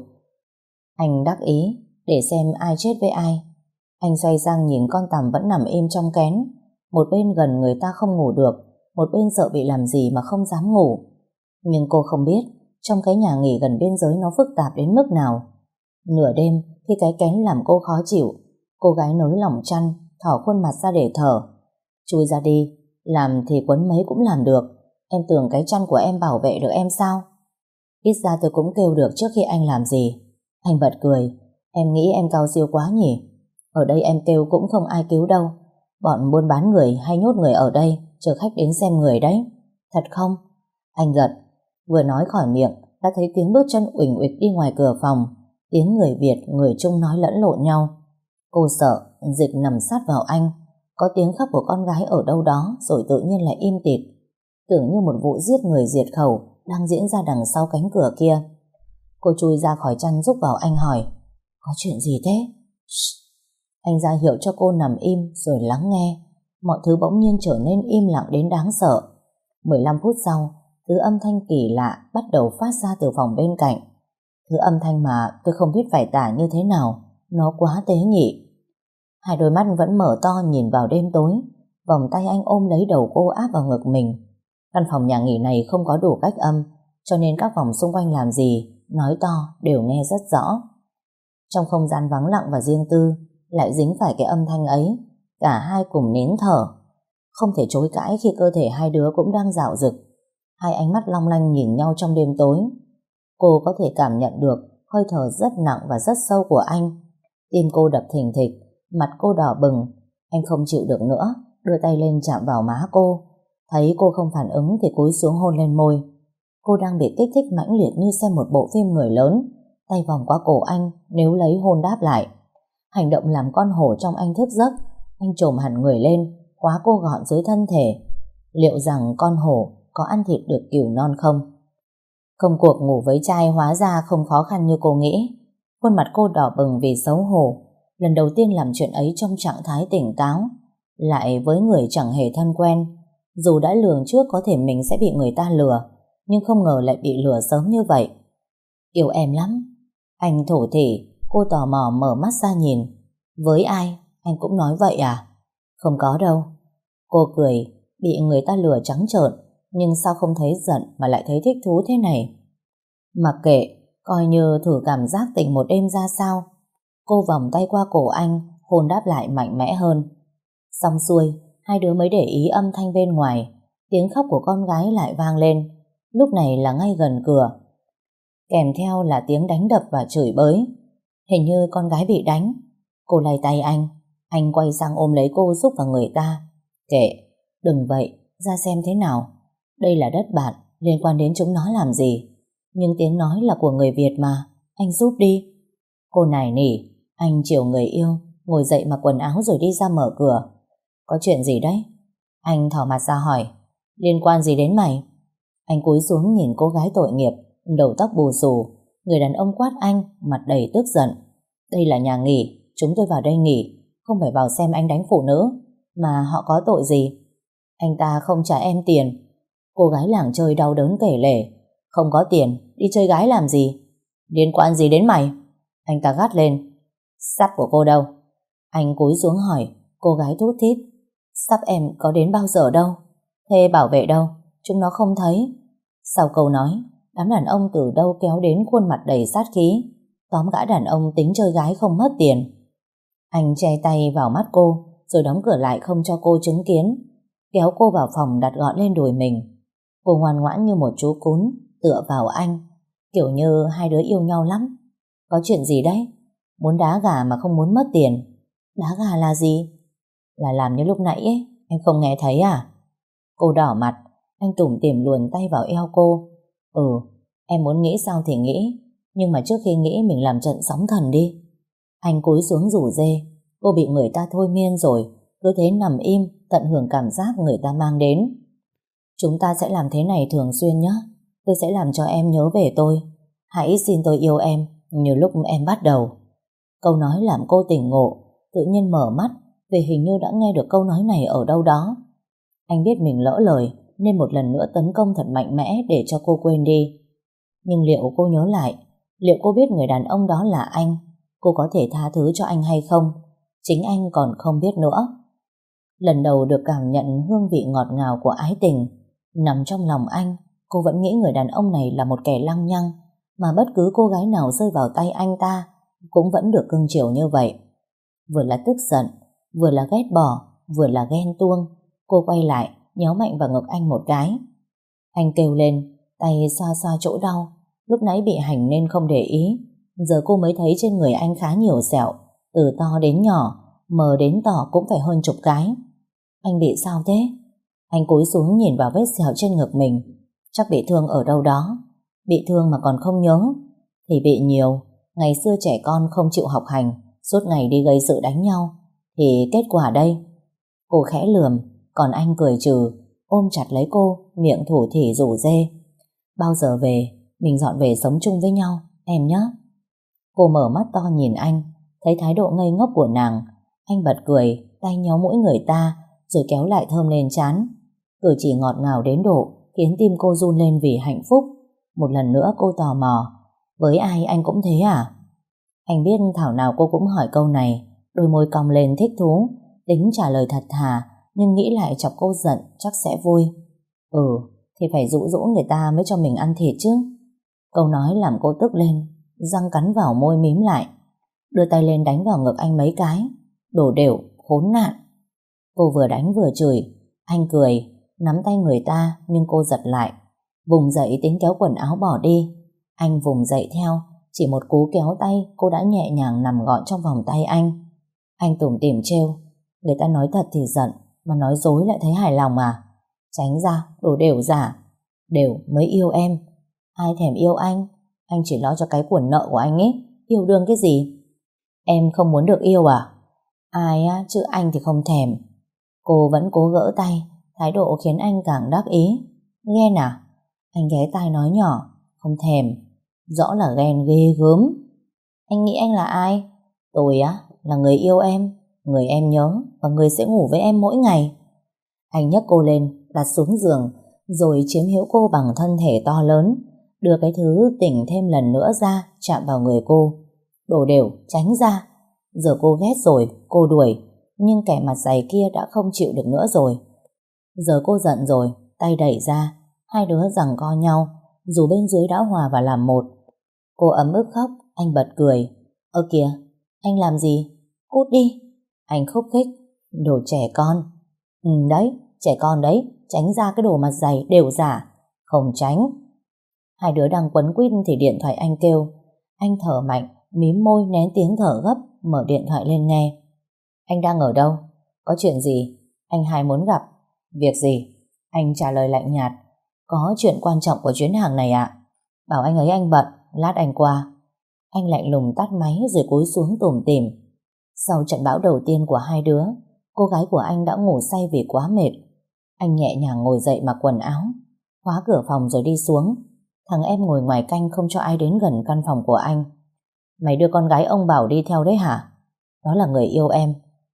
Anh đắc ý để xem ai chết với ai. Anh xoay sang nhìn con tằm vẫn nằm im trong kén. Một bên gần người ta không ngủ được, một bên sợ bị làm gì mà không dám ngủ. Nhưng cô không biết trong cái nhà nghỉ gần biên giới nó phức tạp đến mức nào. Nửa đêm khi cái kén làm cô khó chịu, cô gái nới lỏng chăn, thỏ khuôn mặt ra để thở. Chui ra đi, làm thì quấn mấy cũng làm được. Em tưởng cái chăn của em bảo vệ được em sao? Ít ra tôi cũng kêu được trước khi anh làm gì. Anh bật cười. Em nghĩ em cao siêu quá nhỉ? Ở đây em kêu cũng không ai cứu đâu. Bọn buôn bán người hay nhốt người ở đây chờ khách đến xem người đấy. Thật không? Anh gật. Vừa nói khỏi miệng đã thấy tiếng bước chân uỳnh uịch đi ngoài cửa phòng. Tiếng người Việt, người Trung nói lẫn lộn nhau. Cô sợ, dịch nằm sát vào anh. Có tiếng khóc của con gái ở đâu đó rồi tự nhiên lại im tịt. Tưởng như một vụ giết người diệt khẩu đang diễn ra đằng sau cánh cửa kia. Cô chui ra khỏi chăn giúp vào anh hỏi. Có chuyện gì thế? Shh. Anh ra hiệu cho cô nằm im rồi lắng nghe. Mọi thứ bỗng nhiên trở nên im lặng đến đáng sợ. 15 phút sau, thứ âm thanh kỳ lạ bắt đầu phát ra từ phòng bên cạnh. Thứ âm thanh mà tôi không biết phải tả như thế nào. Nó quá tế nhị. Hai đôi mắt vẫn mở to nhìn vào đêm tối. Vòng tay anh ôm lấy đầu cô áp vào ngực mình. Căn phòng nhà nghỉ này không có đủ cách âm, cho nên các phòng xung quanh làm gì, nói to đều nghe rất rõ. Trong không gian vắng lặng và riêng tư, lại dính phải cái âm thanh ấy. Cả hai cùng nín thở. Không thể chối cãi khi cơ thể hai đứa cũng đang dạo dực. Hai ánh mắt long lanh nhìn nhau trong đêm tối. Cô có thể cảm nhận được hơi thở rất nặng và rất sâu của anh. Tim cô đập thình thịch, mặt cô đỏ bừng. Anh không chịu được nữa, đưa tay lên chạm vào má cô. Thấy cô không phản ứng thì cúi xuống hôn lên môi. Cô đang bị kích thích mãnh liệt như xem một bộ phim người lớn. Tay vòng qua cổ anh, nếu lấy hôn đáp lại. Hành động làm con hổ trong anh thức giấc. Anh chồm hẳn người lên, khóa cô gọn dưới thân thể. Liệu rằng con hổ có ăn thịt được cừu non không? Công cuộc ngủ với trai hóa ra không khó khăn như cô nghĩ. Khuôn mặt cô đỏ bừng vì xấu hổ. Lần đầu tiên làm chuyện ấy trong trạng thái tỉnh táo, lại với người chẳng hề thân quen. Dù đã lường trước có thể mình sẽ bị người ta lừa, nhưng không ngờ lại bị lừa sớm như vậy. Yêu em lắm. Anh thổ thỉ. Cô tò mò mở mắt ra nhìn. Với ai? Anh cũng nói vậy à? Không có đâu. Cô cười. Bị người ta lừa trắng trợn, nhưng sao không thấy giận mà lại thấy thích thú thế này? Mặc kệ, coi như thử cảm giác tình một đêm ra sao. Cô vòng tay qua cổ anh, hôn đáp lại mạnh mẽ hơn. Xong xuôi, hai đứa mới để ý âm thanh bên ngoài. Tiếng khóc của con gái lại vang lên. Lúc này là ngay gần cửa. Kèm theo là tiếng đánh đập và chửi bới. Hình như con gái bị đánh. Cô lay tay anh. Anh quay sang ôm lấy cô giúp vào người ta. Kệ, đừng vậy, ra xem thế nào. Đây là đất bạn, liên quan đến chúng nó làm gì? Nhưng tiếng nói là của người Việt mà. Anh giúp đi. Cô nài nỉ. Anh chiều người yêu, ngồi dậy mặc quần áo rồi đi ra mở cửa. Có chuyện gì đấy? Anh thỏ mặt ra hỏi. Liên quan gì đến mày? Anh cúi xuống nhìn cô gái tội nghiệp, đầu tóc bù xù. Người đàn ông quát anh, mặt đầy tức giận. Đây là nhà nghỉ, chúng tôi vào đây nghỉ. không phải vào xem anh đánh phụ nữ, mà họ có tội gì? Anh ta không trả em tiền. Cô gái làng chơi đau đớn kể lể. Không có tiền, đi chơi gái làm gì? Liên quan gì đến mày? Anh ta gắt lên. Sắp của cô đâu? Anh cúi xuống hỏi. Cô gái thút thít. Sắp em có đến bao giờ đâu. Thế bảo vệ đâu? Chúng nó không thấy. Sau câu nói, đám đàn ông từ đâu kéo đến khuôn mặt đầy sát khí, tóm gã đàn ông tính chơi gái không mất tiền. Anh che tay vào mắt cô, rồi đóng cửa lại không cho cô chứng kiến, kéo cô vào phòng đặt gọn lên đùi mình. Cô ngoan ngoãn như một chú cún, tựa vào anh, kiểu như hai đứa yêu nhau lắm. Có chuyện gì đấy? Muốn đá gà mà không muốn mất tiền. Đá gà là gì? Là làm như lúc nãy ấy, anh không nghe thấy à? Cô đỏ mặt, anh tủm tỉm luồn tay vào eo cô. Em muốn nghĩ sao thì nghĩ, nhưng mà trước khi nghĩ mình làm trận sóng thần đi. Anh cúi xuống rủ dê. Cô bị người ta thôi miên rồi, cứ thế nằm im, tận hưởng cảm giác người ta mang đến. Chúng ta sẽ làm thế này thường xuyên nhé. Tôi sẽ làm cho em nhớ về tôi. Hãy xin tôi yêu em như lúc em bắt đầu. Câu nói làm cô tỉnh ngộ, tự nhiên mở mắt, vì hình như đã nghe được câu nói này ở đâu đó. Anh biết mình lỡ lời, nên một lần nữa tấn công thật mạnh mẽ để cho cô quên đi. Nhưng liệu cô nhớ lại, liệu cô biết người đàn ông đó là anh, cô có thể tha thứ cho anh hay không? Chính anh còn không biết nữa. Lần đầu được cảm nhận hương vị ngọt ngào của ái tình nằm trong lòng anh, cô vẫn nghĩ người đàn ông này là một kẻ lăng nhăng, mà bất cứ cô gái nào rơi vào tay anh ta cũng vẫn được cưng chiều như vậy. Vừa là tức giận, vừa là ghét bỏ, vừa là ghen tuông. Cô quay lại, nhéo mạnh vào ngực anh một cái. Anh kêu lên, tay xoa xoa chỗ đau. Lúc nãy bị hành nên không để ý. Giờ cô mới thấy trên người anh khá nhiều sẹo, từ to đến nhỏ, mờ đến tỏ cũng phải hơn chục cái. Anh bị sao thế? Anh cúi xuống nhìn vào vết sẹo trên ngực mình. Chắc bị thương ở đâu đó. Bị thương mà còn không nhớ thì bị nhiều. Ngày xưa trẻ con không chịu học hành, suốt ngày đi gây sự đánh nhau, thì kết quả đây. Cô khẽ lườm, còn anh cười trừ, ôm chặt lấy cô, miệng thủ thỉ rủ rê. Bao giờ về, mình dọn về sống chung với nhau, em nhé. Cô mở mắt to nhìn anh, thấy thái độ ngây ngốc của nàng. Anh bật cười, tay nhéo mũi người ta, rồi kéo lại thơm lên trán. Cử chỉ ngọt ngào đến độ khiến tim cô run lên vì hạnh phúc. Một lần nữa cô tò mò, với ai anh cũng thế à? Anh biết thảo nào cô cũng hỏi câu này, đôi môi cong lên thích thú, tính trả lời thật thà, nhưng nghĩ lại chọc cô giận chắc sẽ vui. Thì phải dụ dỗ người ta mới cho mình ăn thịt chứ. Câu nói làm cô tức lên, răng cắn vào môi mím lại, đưa tay lên đánh vào ngực anh mấy cái. Đổ đều, khốn nạn. Cô vừa đánh vừa chửi. Anh cười, nắm tay người ta, nhưng cô giật lại. Vùng dậy tính kéo quần áo bỏ đi. Anh vùng dậy theo, chỉ một cú kéo tay cô đã nhẹ nhàng nằm gọn trong vòng tay anh. Anh tủm tỉm trêu, người ta nói thật thì giận, mà nói dối lại thấy hài lòng à? Tránh ra, đồ đều giả. Đều mới yêu em. Ai thèm yêu anh chỉ lo cho cái quần nợ của anh ấy. Yêu đương cái gì? Em không muốn được yêu à? Ai á, chứ anh thì không thèm. Cô vẫn cố gỡ tay, thái độ khiến anh càng đắc ý. Ghen à? Anh ghé tai nói nhỏ. Không thèm. Rõ là ghen ghê gớm. Anh nghĩ anh là ai? Tôi á, là người yêu em, người em nhớ, và người sẽ ngủ với em mỗi ngày. Anh nhấc cô lên, đặt xuống giường, rồi chiếm hữu cô bằng thân thể to lớn, đưa cái thứ tỉnh thêm lần nữa ra, chạm vào người cô. Đổ đều, tránh ra. Giờ cô ghét rồi, cô đuổi, nhưng kẻ mặt dày kia đã không chịu được nữa rồi. Giờ cô giận rồi, tay đẩy ra, hai đứa giằng co nhau, dù bên dưới đã hòa và làm một. Cô ấm ức khóc, anh bật cười. Ơ kìa, anh làm gì? Cút đi. Anh khúc khích. Đồ trẻ con. Đấy, trẻ con đấy, tránh ra cái đồ mặt dày đều giả. Không tránh. Hai đứa đang quấn quýt thì điện thoại anh kêu. Anh thở mạnh, mím môi nén tiếng thở gấp, mở điện thoại lên nghe. Anh đang ở đâu? Có chuyện gì? Anh hai muốn gặp. Việc gì? Anh trả lời lạnh nhạt. Có chuyện quan trọng của chuyến hàng này ạ. Bảo anh ấy anh bận, lát anh qua. Anh lạnh lùng tắt máy rồi cúi xuống tủm tỉm. Sau trận bão đầu tiên của hai đứa, cô gái của anh đã ngủ say vì quá mệt. Anh nhẹ nhàng ngồi dậy mặc quần áo, khóa cửa phòng rồi đi xuống. Thằng em ngồi ngoài canh không cho ai đến gần căn phòng của anh. Mày đưa con gái ông Bảo đi theo đấy hả? Đó là người yêu em.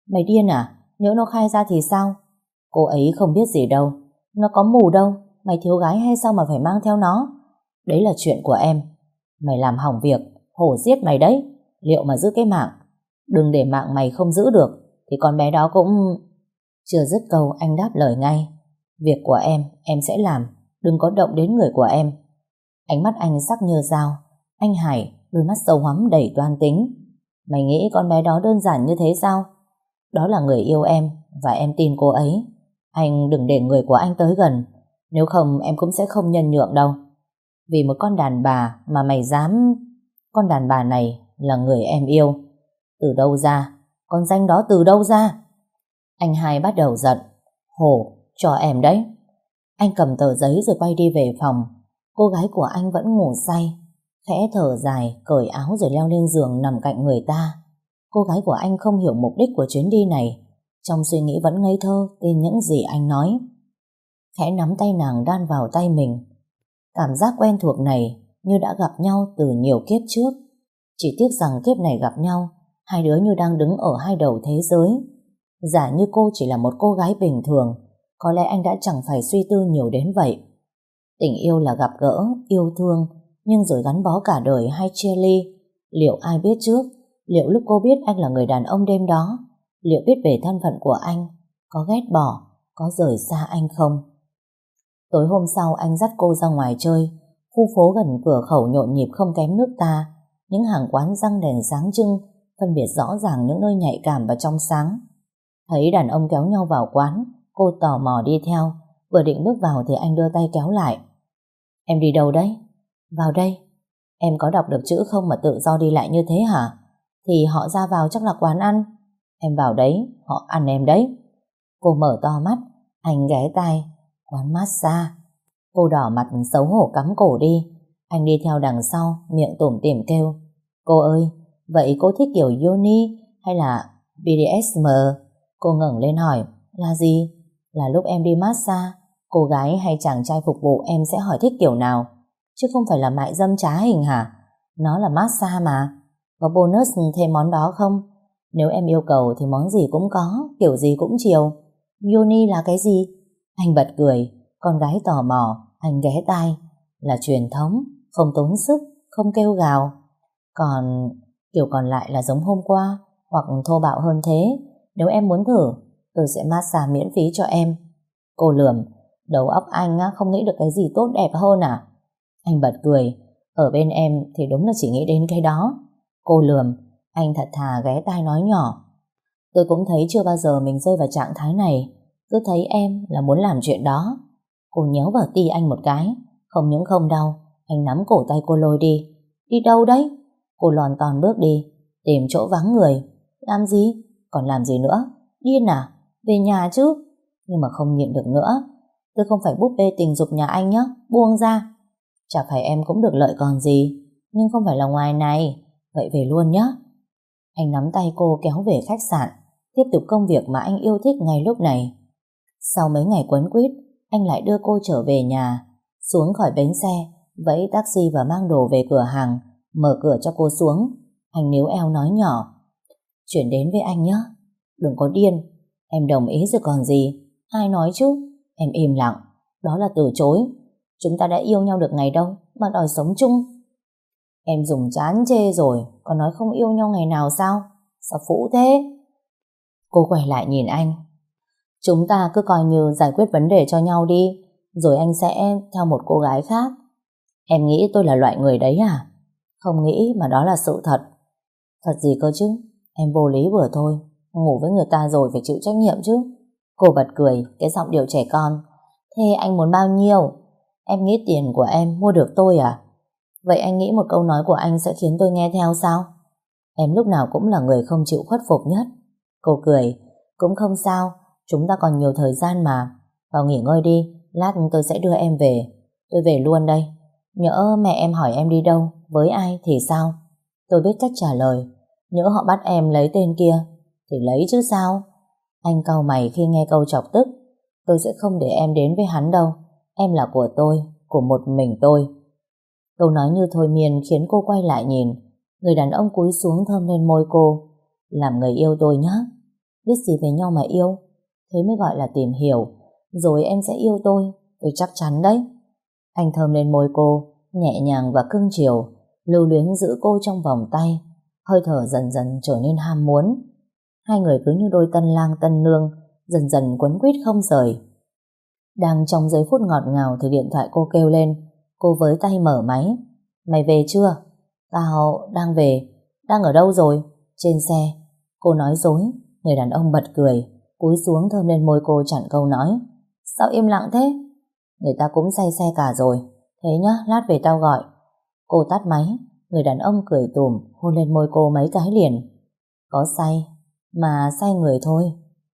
Mày điên à? Nhỡ nó khai ra thì sao? Cô ấy không biết gì đâu. Nó có mù đâu. Mày thiếu gái hay sao mà phải mang theo nó? Đấy là chuyện của em. Mày làm hỏng việc, hổ giết mày đấy. Liệu mà giữ cái mạng? Đừng để mạng mày không giữ được thì con bé đó cũng... Chưa dứt câu anh đáp lời ngay. Việc của em sẽ làm. Đừng có động đến người của em. Ánh mắt anh sắc như dao. Anh Hải, đôi mắt sâu hoắm đầy toan tính. Mày nghĩ con bé đó đơn giản như thế sao? Đó là người yêu em và em tin cô ấy. Anh đừng để người của anh tới gần. Nếu không em cũng sẽ không nhân nhượng đâu. Vì một con đàn bà mà mày dám... Con đàn bà này là người em yêu. Từ đâu ra? Con danh đó từ đâu ra? Anh hai bắt đầu giận. Hổ, cho em đấy. Anh cầm tờ giấy rồi quay đi về phòng. Cô gái của anh vẫn ngủ say. Khẽ thở dài, cởi áo rồi leo lên giường nằm cạnh người ta. Cô gái của anh không hiểu mục đích của chuyến đi này. Trong suy nghĩ vẫn ngây thơ tin những gì anh nói. Khẽ nắm tay nàng đan vào tay mình. Cảm giác quen thuộc này như đã gặp nhau từ nhiều kiếp trước. Chỉ tiếc rằng kiếp này gặp nhau, hai đứa như đang đứng ở hai đầu thế giới. Giả như cô chỉ là một cô gái bình thường, có lẽ anh đã chẳng phải suy tư nhiều đến vậy. Tình yêu là gặp gỡ, yêu thương, nhưng rồi gắn bó cả đời hay chia ly. Liệu ai biết trước? Liệu lúc cô biết anh là người đàn ông đêm đó, liệu biết về thân phận của anh, có ghét bỏ, có rời xa anh không? Tối hôm sau anh dắt cô ra ngoài chơi. Khu phố gần cửa khẩu nhộn nhịp không kém nước ta. Những hàng quán răng đèn sáng trưng, phân biệt rõ ràng những nơi nhạy cảm và trong sáng. Thấy đàn ông kéo nhau vào quán, cô tò mò đi theo. Vừa định bước vào thì anh đưa tay kéo lại. Em đi đâu đấy? Vào đây. Em có đọc được chữ không mà tự do đi lại như thế hả? Thì họ ra vào chắc là quán ăn. Em vào đấy, họ ăn em đấy. Cô mở to mắt, anh ghé tai. Quán massage. Cô đỏ mặt xấu hổ cắm cổ đi. Anh đi theo đằng sau, miệng tủm tỉm kêu. Cô ơi, vậy cô thích kiểu yoni hay là BDSM? Cô ngẩng lên hỏi. Là gì? Là lúc em đi massage, cô gái hay chàng trai phục vụ em sẽ hỏi thích kiểu nào, chứ không phải là mại dâm trá hình hả? Nó là massage mà. Có bonus thêm món đó không? Nếu em yêu cầu thì món gì cũng có, kiểu gì cũng chiều. Yoni là cái gì? Anh bật cười. Con gái tò mò, anh ghé tai. Là truyền thống, không tốn sức, không kêu gào. Còn kiểu còn lại là giống hôm qua, hoặc thô bạo hơn thế. Nếu em muốn thử, tôi sẽ massage miễn phí cho em. Cô lườm. Đầu óc anh không nghĩ được cái gì tốt đẹp hơn à? Anh bật cười. Ở bên em thì đúng là chỉ nghĩ đến cái đó. Cô lườm. Anh thật thà ghé tai nói nhỏ. Tôi cũng thấy chưa bao giờ mình rơi vào trạng thái này. Cứ thấy em là muốn làm chuyện đó. Cô nhéo vào ti anh một cái. Không những không đau, anh nắm cổ tay cô lôi đi. Đi đâu đấy? Cô lòn ton bước đi, tìm chỗ vắng người. Làm gì? Còn làm gì nữa? Điên à? Về nhà chứ. Nhưng mà không nhịn được nữa. Tôi không phải búp bê tình dục nhà anh nhé. Buông ra. Chả phải em cũng được lợi còn gì. Nhưng không phải là ngoài này. Vậy về luôn nhé. Anh nắm tay cô kéo về khách sạn, tiếp tục công việc mà anh yêu thích ngay lúc này. Sau mấy ngày quấn quýt, anh lại đưa cô trở về nhà. Xuống khỏi bến xe, vẫy taxi và mang đồ về cửa hàng, mở cửa cho cô xuống. Anh níu eo nói nhỏ. Chuyển đến với anh nhé. Đừng có điên. Em đồng ý rồi còn gì. Ai nói chứ? Em im lặng. Đó là từ chối. Chúng ta đã yêu nhau được ngày đâu mà đòi sống chung. Em dùng chán chê rồi, còn nói không yêu nhau ngày nào sao? Sao phũ thế? Cô quay lại nhìn anh. Chúng ta cứ coi như giải quyết vấn đề cho nhau đi, rồi anh sẽ theo một cô gái khác. Em nghĩ tôi là loại người đấy à? Không nghĩ mà đó là sự thật. Thật gì cơ chứ? Em vô lý vừa thôi. Ngủ với người ta rồi phải chịu trách nhiệm chứ. Cô bật cười, cái giọng điệu trẻ con. Thế anh muốn bao nhiêu? Em nghĩ tiền của em mua được tôi à? Vậy anh nghĩ một câu nói của anh sẽ khiến tôi nghe theo sao? Em lúc nào cũng là người không chịu khuất phục nhất. Cô cười. Cũng không sao, chúng ta còn nhiều thời gian mà. Vào nghỉ ngơi đi, lát tôi sẽ đưa em về. Tôi về luôn đây. Nhỡ mẹ em hỏi em đi đâu, với ai thì sao? Tôi biết cách trả lời. Nhỡ họ bắt em lấy tên kia thì lấy chứ sao? Anh cau mày khi nghe câu chọc tức. Tôi sẽ không để em đến với hắn đâu. Em là của tôi, của một mình tôi. Câu nói như thôi miên khiến cô quay lại nhìn. Người đàn ông cúi xuống thơm lên môi cô. Làm người yêu tôi nhé. Biết gì về nhau mà yêu? Thế mới gọi là tìm hiểu. Rồi em sẽ yêu tôi chắc chắn đấy. Anh thơm lên môi cô, nhẹ nhàng và cưng chiều, lưu luyến giữ cô trong vòng tay, hơi thở dần dần trở nên ham muốn. Hai người cứ như đôi tân lang tân nương, dần dần quấn quýt không rời. Đang trong giây phút ngọt ngào thì điện thoại cô kêu lên. Cô với tay mở máy. Mày về chưa? Tao đang về. Đang ở đâu rồi? Trên xe. Cô nói dối. Người đàn ông bật cười, cúi xuống thơm lên môi cô chặn câu nói. Sao im lặng thế? Người ta cũng say xe cả rồi. Thế nhá, lát về tao gọi. Cô tắt máy. Người đàn ông cười tủm, hôn lên môi cô mấy cái liền. Có say, mà say người thôi.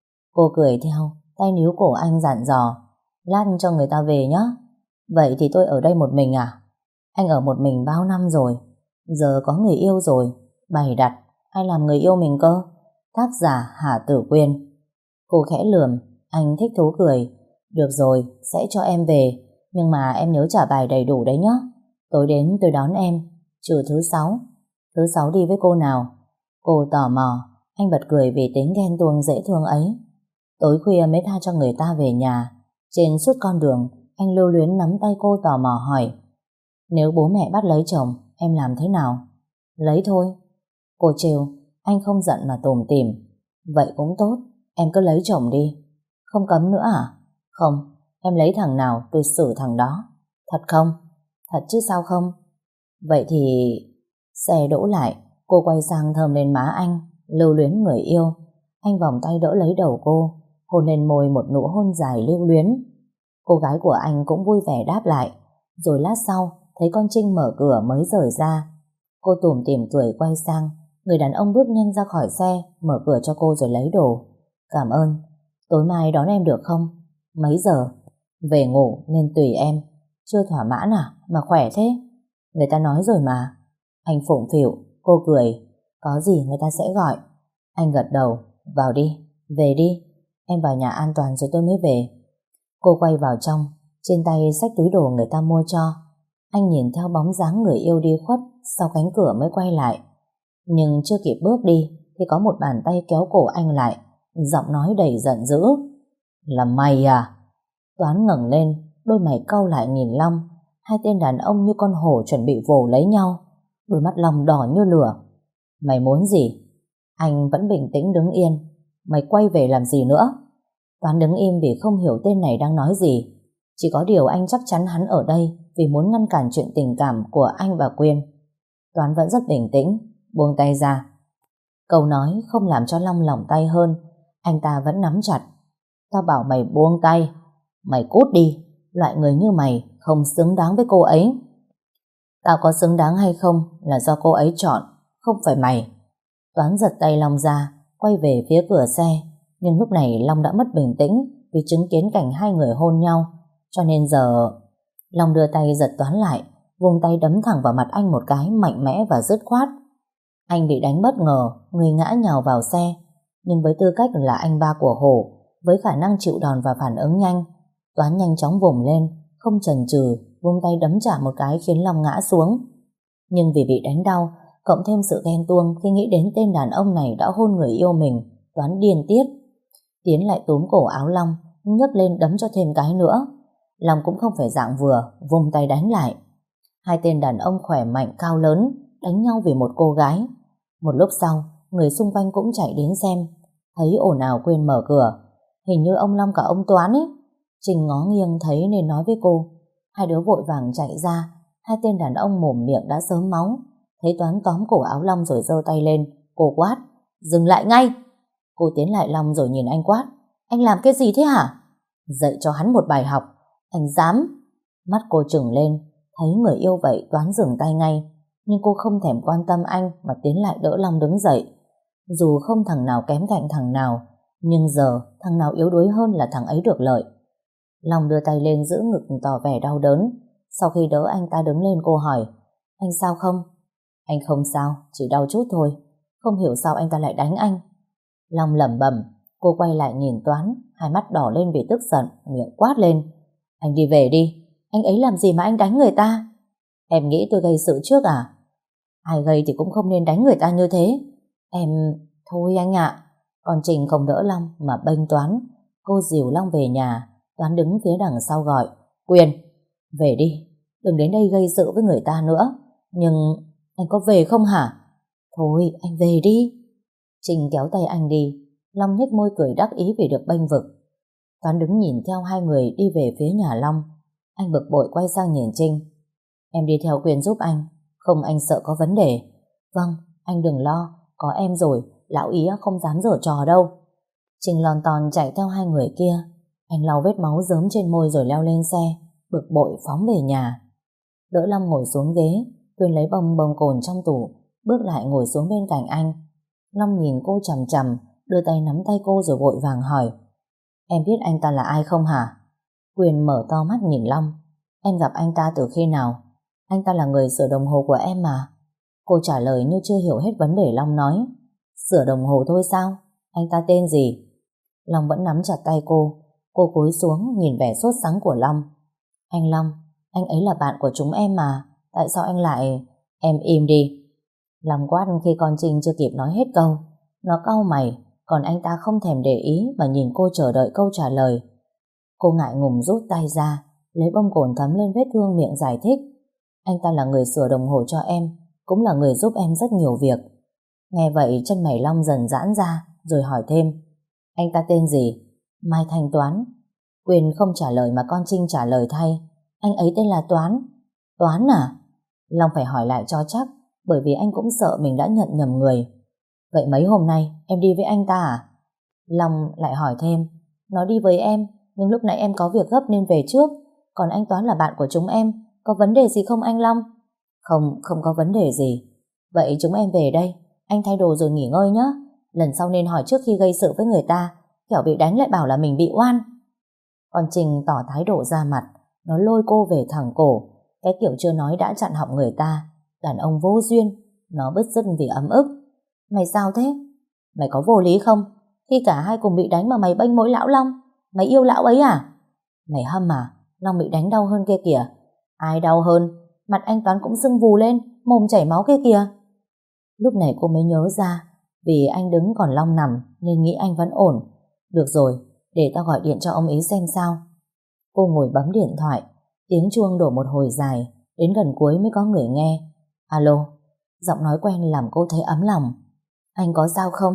Cô cười theo, tay níu cổ anh dặn dò. Lát cho người ta về nhá. Vậy thì tôi ở đây một mình à? Anh ở một mình bao năm rồi. Giờ có người yêu rồi. Bày đặt, ai làm người yêu mình cơ? Tác giả Hà Tử Quyên. Cô khẽ lườm, anh thích thú cười. Được rồi, sẽ cho em về. Nhưng mà em nhớ trả bài đầy đủ đấy nhá. Tối đến tôi đón em. Trừ thứ sáu. Thứ sáu đi với cô nào? Cô tò mò. Anh bật cười vì tính ghen tuông dễ thương ấy. Tối khuya mới tha cho người ta về nhà. Trên suốt con đường, anh lưu luyến nắm tay cô tò mò hỏi. Nếu bố mẹ bắt lấy chồng, em làm thế nào? Lấy thôi. Cô trêu, anh không giận mà tủm tỉm. Vậy cũng tốt, em cứ lấy chồng đi. Không cấm nữa à? Không, em lấy thằng nào tôi xử thằng đó. Thật không? Thật chứ sao không? Vậy thì... Xe đỗ lại, cô quay sang thơm lên má anh, lưu luyến người yêu. Anh vòng tay đỡ lấy đầu cô, hôn lên môi một nụ hôn dài lưu luyến. Cô gái của anh cũng vui vẻ đáp lại. Rồi lát sau, thấy con Trinh mở cửa mới rời ra. Cô tủm tỉm cười quay sang. Người đàn ông bước nhanh ra khỏi xe, mở cửa cho cô rồi lấy đồ. Cảm ơn. Tối mai đón em được không? Mấy giờ? Về ngủ nên tùy em. Chưa thỏa mãn à? Mà khỏe thế. Người ta nói rồi mà. Anh phụng phịu. Cô cười. Có gì người ta sẽ gọi. Anh gật đầu. Vào đi. Về đi. Em vào nhà an toàn rồi tôi mới về. Cô quay vào trong. Trên tay xách túi đồ người ta mua cho. Anh nhìn theo bóng dáng người yêu đi khuất, sau cánh cửa mới quay lại. Nhưng chưa kịp bước đi thì có một bàn tay kéo cổ anh lại, giọng nói đầy giận dữ. Là mày à? Toán ngẩng lên, đôi mày cau lại nhìn Long. Hai tên đàn ông như con hổ chuẩn bị vồ lấy nhau. Đôi mắt Long đỏ như lửa. Mày muốn gì? Anh vẫn bình tĩnh đứng yên. Mày quay về làm gì nữa? Toán đứng im vì không hiểu tên này đang nói gì. Chỉ có điều anh chắc chắn hắn ở đây vì muốn ngăn cản chuyện tình cảm của anh và Quyên. Toán vẫn rất bình tĩnh, buông tay ra. Câu nói không làm cho Long lỏng tay hơn. Anh ta vẫn nắm chặt. Tao bảo mày buông tay. Mày cút đi. Loại người như mày không xứng đáng với cô ấy. Tao có xứng đáng hay không là do cô ấy chọn, không phải mày. Toán giật tay Long ra, quay về phía cửa xe. Nhưng lúc này Long đã mất bình tĩnh vì chứng kiến cảnh hai người hôn nhau. Cho nên giờ... Long đưa tay giật Toán lại, vùng tay đấm thẳng vào mặt anh một cái mạnh mẽ và dứt khoát. Anh bị đánh bất ngờ, người ngã nhào vào xe. Nhưng với tư cách là anh ba của Hổ, với khả năng chịu đòn và phản ứng nhanh, Toán nhanh chóng vùng lên, không chần chừ, vung tay đấm trả một cái khiến Long ngã xuống. Nhưng vì bị đánh đau, cộng thêm sự ghen tuông khi nghĩ đến tên đàn ông này đã hôn người yêu mình, Toán điên tiết. Tiến lại túm cổ áo Long, nhấc lên đấm cho thêm cái nữa. Long cũng không phải dạng vừa, vung tay đánh lại. Hai tên đàn ông khỏe mạnh cao lớn đánh nhau vì một cô gái. Một lúc sau, người xung quanh cũng chạy đến xem. Thấy ồn ào Quyên mở cửa. Hình như ông Long cả ông Toán ấy. Trình ngó nghiêng thấy nên nói với cô. Hai đứa vội vàng chạy ra. Hai tên đàn ông mồm miệng đã sớm máu. Thấy Toán tóm cổ áo Long rồi giơ tay lên. Cô quát. Dừng lại ngay. Cô tiến lại Long rồi nhìn anh quát. Anh làm cái gì thế hả? Dạy cho hắn một bài học. Anh dám. Mắt cô trừng lên. Thấy người yêu vậy Toán dừng tay ngay. Nhưng cô không thèm quan tâm anh mà tiến lại đỡ Long đứng dậy. Dù không thằng nào kém cạnh thằng nào, nhưng giờ thằng nào yếu đuối hơn là thằng ấy được lợi. Long đưa tay lên giữ ngực tỏ vẻ đau đớn. Sau khi đỡ anh ta đứng lên cô hỏi. Anh sao không? Anh không sao, chỉ đau chút thôi. Không hiểu sao anh ta lại đánh anh. Long lẩm bẩm. Cô quay lại nhìn Toán, hai mắt đỏ lên vì tức giận, miệng quát lên. Anh đi về đi. Anh ấy làm gì mà anh đánh người ta? Em nghĩ tôi gây sự trước à? Ai gây thì cũng không nên đánh người ta như thế. Em... Thôi anh ạ. Còn Trình không đỡ Long mà bênh Toán. Cô dìu Long về nhà. Toán đứng phía đằng sau gọi: Quyền, về đi, đừng đến đây gây sự với người ta nữa. Nhưng anh có về không hả? Thôi anh về đi. Trình kéo tay anh đi. Long nhếch môi cười đắc ý vì được bênh vực. Toán đứng nhìn theo hai người đi về phía nhà Long. Anh bực bội quay sang nhìn Trinh: Em đi theo Quyền giúp anh, không anh sợ có vấn đề. Vâng, anh đừng lo, có em rồi, lão ý không dám giở trò đâu. Trinh lon ton chạy theo hai người kia. Anh lau vết máu rớm trên môi rồi leo lên xe, bực bội phóng về nhà. Đỡ Long ngồi xuống ghế, Quyền lấy bông cồn trong tủ, bước lại ngồi xuống bên cạnh anh. Long nhìn cô chằm chằm, đưa tay nắm tay cô rồi vội vàng hỏi: Em biết anh ta là ai không hả? Quyền mở to mắt nhìn Long: Em gặp anh ta từ khi nào? Anh ta là người sửa đồng hồ của em mà. Cô trả lời như chưa hiểu hết vấn đề Long nói. Sửa đồng hồ thôi sao? Anh ta tên gì? Long vẫn nắm chặt tay cô. Cô cúi xuống nhìn vẻ sốt sắng của Long. Anh Long, anh ấy là bạn của chúng em mà. Tại sao anh lại... Em im đi. Long quát khi con Trinh chưa kịp nói hết câu. Nó cau mày, còn anh ta không thèm để ý mà nhìn cô chờ đợi câu trả lời. Cô ngại ngùng rút tay ra, lấy bông cồn thấm lên vết thương miệng giải thích. Anh ta là người sửa đồng hồ cho em, cũng là người giúp em rất nhiều việc. Nghe vậy chân mày Long dần giãn ra, rồi hỏi thêm: Anh ta tên gì? Mai Thanh Toán. Quyền không trả lời mà con Trinh trả lời thay: Anh ấy tên là Toán. Toán à? Long phải hỏi lại cho chắc, bởi vì anh cũng sợ mình đã nhận nhầm người. Vậy mấy hôm nay em đi với anh ta à? Long lại hỏi thêm: Nó đi với em, nhưng lúc nãy em có việc gấp nên về trước. Còn anh Toán là bạn của chúng em, có vấn đề gì không anh Long? Không có vấn đề gì. Vậy chúng em về đây, anh thay đồ rồi nghỉ ngơi nhé. Lần sau nên hỏi trước khi gây sự với người ta, kẻo bị đánh lại bảo là mình bị oan. Còn Trình tỏ thái độ ra mặt, nó lôi cô về thẳng cổ, cái kiểu chưa nói đã chặn họng người ta. Đàn ông vô duyên. Nó bứt rứt vì ấm ức. Mày sao thế? Mày có vô lý không? Khi cả hai cùng bị đánh mà mày bênh mỗi lão Long. Mày yêu lão ấy à? Mày hâm à? Long bị đánh đau hơn kia kìa. Ai đau hơn? Mặt anh Toán cũng sưng vù lên, mồm chảy máu kia kìa. Lúc này cô mới nhớ ra, vì anh đứng còn Long nằm nên nghĩ anh vẫn ổn. Được rồi, để tao gọi điện cho ông ý xem sao. Cô ngồi bấm điện thoại. Tiếng chuông đổ một hồi dài, đến gần cuối mới có người nghe. Alo. Giọng nói quen làm cô thấy ấm lòng. Anh có sao không?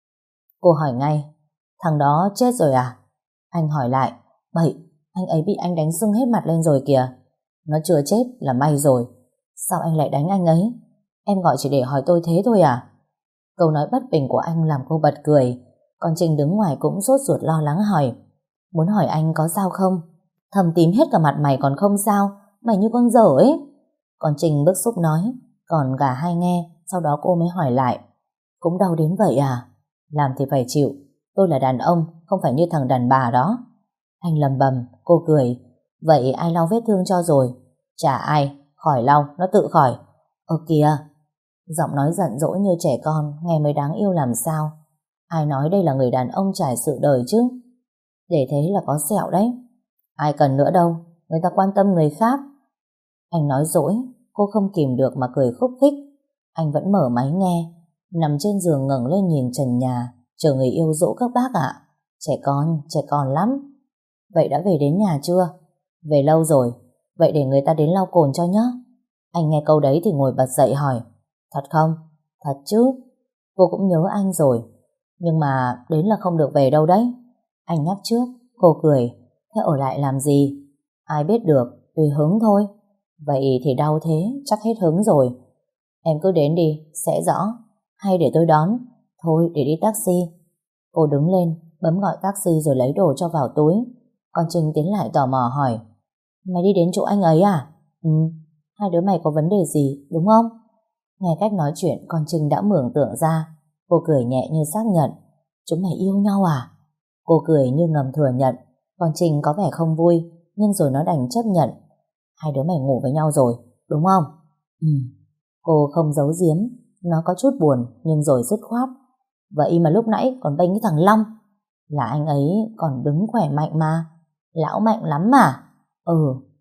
Cô hỏi ngay: Thằng đó chết rồi à? Anh hỏi lại: Bậy, anh ấy bị anh đánh sưng hết mặt lên rồi kìa. Nó chưa chết là may rồi. Sao anh lại đánh anh ấy? Em gọi chỉ để hỏi tôi thế thôi à? Câu nói bất bình của anh làm cô bật cười. Còn Trinh đứng ngoài cũng sốt ruột lo lắng hỏi: Muốn hỏi anh có sao không? Thầm tím hết cả mặt mày còn không sao. Mày như con dở ấy. Còn Trinh bức xúc nói. Còn cả hai nghe. Sau đó cô mới hỏi lại: Cũng đau đến vậy à? Làm thì phải chịu. Tôi là đàn ông, không phải như thằng đàn bà đó. Anh lầm bầm. Cô cười: Vậy ai lau vết thương cho rồi? Chả ai, khỏi lau, nó tự khỏi. Ơ kìa. Giọng nói giận dỗi như trẻ con, nghe mới đáng yêu làm sao. Ai nói đây là người đàn ông trải sự đời chứ? Để thế là có sẹo đấy. Ai cần nữa đâu, người ta quan tâm người khác. Anh nói dỗi. Cô không kìm được mà cười khúc khích. Anh vẫn mở máy nghe. Nằm trên giường ngẩng lên nhìn trần nhà, chờ người yêu dỗ các bác ạ. Trẻ con lắm. Vậy đã về đến nhà chưa? Về lâu rồi. Vậy để người ta đến lau cồn cho nhé. Anh nghe câu đấy thì ngồi bật dậy hỏi: Thật không? Thật chứ. Cô cũng nhớ anh rồi. Nhưng mà đến là không được về đâu đấy. Anh nhắc trước. Cô cười: Thế ở lại làm gì? Ai biết được, tùy hứng thôi. Vậy thì đau thế, chắc hết hứng rồi. Em cứ đến đi, sẽ rõ. Hay để tôi đón? Thôi để đi taxi. Cô đứng lên, bấm gọi taxi rồi lấy đồ cho vào túi. Còn Trinh tiến lại tò mò hỏi: Mày đi đến chỗ anh ấy à? Ừ. Hai đứa mày có vấn đề gì, đúng không? Nghe cách nói chuyện, con Trinh đã mường tượng ra. Cô cười nhẹ như xác nhận: Chúng mày yêu nhau à? Cô cười như ngầm thừa nhận. Con Trinh có vẻ không vui, nhưng rồi nó đành chấp nhận. Hai đứa mày ngủ với nhau rồi, đúng không? Ừ. Cô không giấu giếm. Nó có chút buồn, nhưng rồi dứt khoát: Vậy mà lúc nãy còn bênh cái thằng Long. Là anh ấy còn đứng khỏe mạnh mà. Lão mạnh lắm mà. Ừ.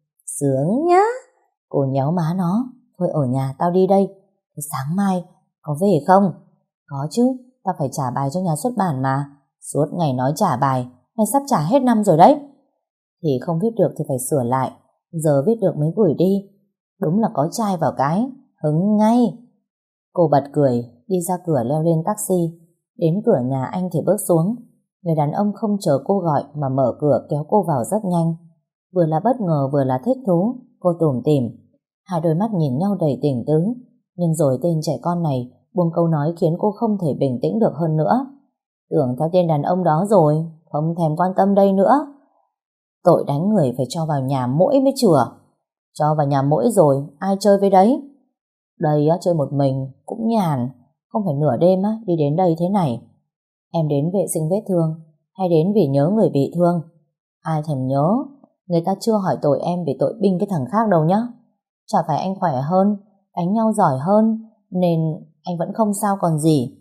Sướng nhá. Cô nhéo má nó: Thôi ở nhà tao đi đây. Thế sáng mai có về không? Có chứ. Tao phải trả bài cho nhà xuất bản mà. Suốt ngày nói trả bài, mày sắp trả hết năm rồi đấy. Thì không viết được thì phải sửa lại, giờ viết được mới gửi đi. Đúng là có trai vào cái, hứng ngay. Cô bật cười, đi ra cửa leo lên taxi. Đến cửa nhà anh thì bước xuống. Người đàn ông không chờ cô gọi mà mở cửa kéo cô vào rất nhanh. Vừa là bất ngờ vừa là thích thú. Cô tủm tỉm, hai đôi mắt nhìn nhau đầy tình tứ. Nhưng rồi tên trẻ con này buông câu nói khiến cô không thể bình tĩnh được hơn nữa. Tưởng theo tên đàn ông đó rồi, không thèm quan tâm đây nữa. Tội đánh người phải cho vào nhà muỗi mới chừa. Cho vào nhà muỗi rồi, ai chơi với đấy? Đây á, chơi một mình, cũng nhàn. Không phải nửa đêm á, đi đến đây thế này. Em đến vệ sinh vết thương, hay đến vì nhớ người bị thương? Ai thèm nhớ, người ta chưa hỏi tội em vì tội binh cái thằng khác đâu nhá. Chả phải anh khỏe hơn, đánh nhau giỏi hơn, nên anh vẫn không sao còn gì.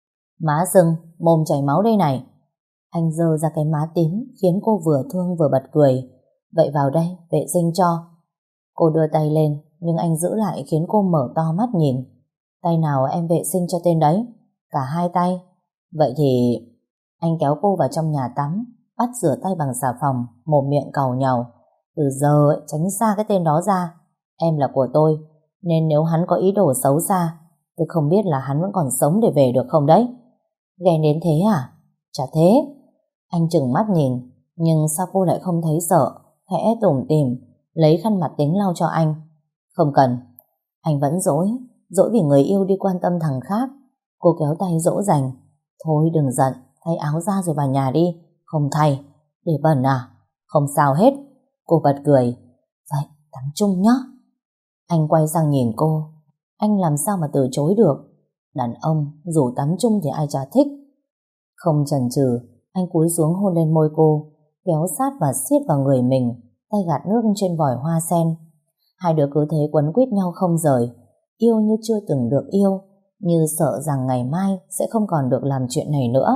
Má sưng, mồm chảy máu đây này. Anh giơ ra cái má tím khiến cô vừa thương vừa bật cười. Vậy vào đây, vệ sinh cho. Cô đưa tay lên, nhưng anh giữ lại khiến cô mở to mắt nhìn. Tay nào em vệ sinh cho tên đấy? Cả hai tay. Vậy thì... Anh kéo cô vào trong nhà tắm, bắt rửa tay bằng xà phòng, mồm miệng càu nhàu. Từ giờ ấy, tránh xa cái tên đó ra. Em là của tôi, nên nếu hắn có ý đồ xấu xa, tôi không biết là hắn vẫn còn sống để về được không đấy. Ghen đến thế à? Chả thế. Anh chừng mắt nhìn, nhưng sao cô lại không thấy sợ, khẽ tủm tỉm, lấy khăn mặt tính lau cho anh. Không cần. Anh vẫn dỗi vì người yêu đi quan tâm thằng khác. Cô kéo tay dỗ dành. Thôi đừng giận, thay áo ra rồi vào nhà đi. Không thay, để bẩn à? Không sao hết. Cô bật cười. Vậy tắm chung nhá. Anh quay sang nhìn cô. Anh làm sao mà từ chối được? Đàn ông dù tắm chung thì ai chả thích. Không chần chừ, anh cúi xuống hôn lên môi cô, kéo sát và siết vào người mình, tay gạt nước trên vòi hoa sen. Hai đứa cứ thế quấn quýt nhau không rời, yêu như chưa từng được yêu, như sợ rằng ngày mai sẽ không còn được làm chuyện này nữa.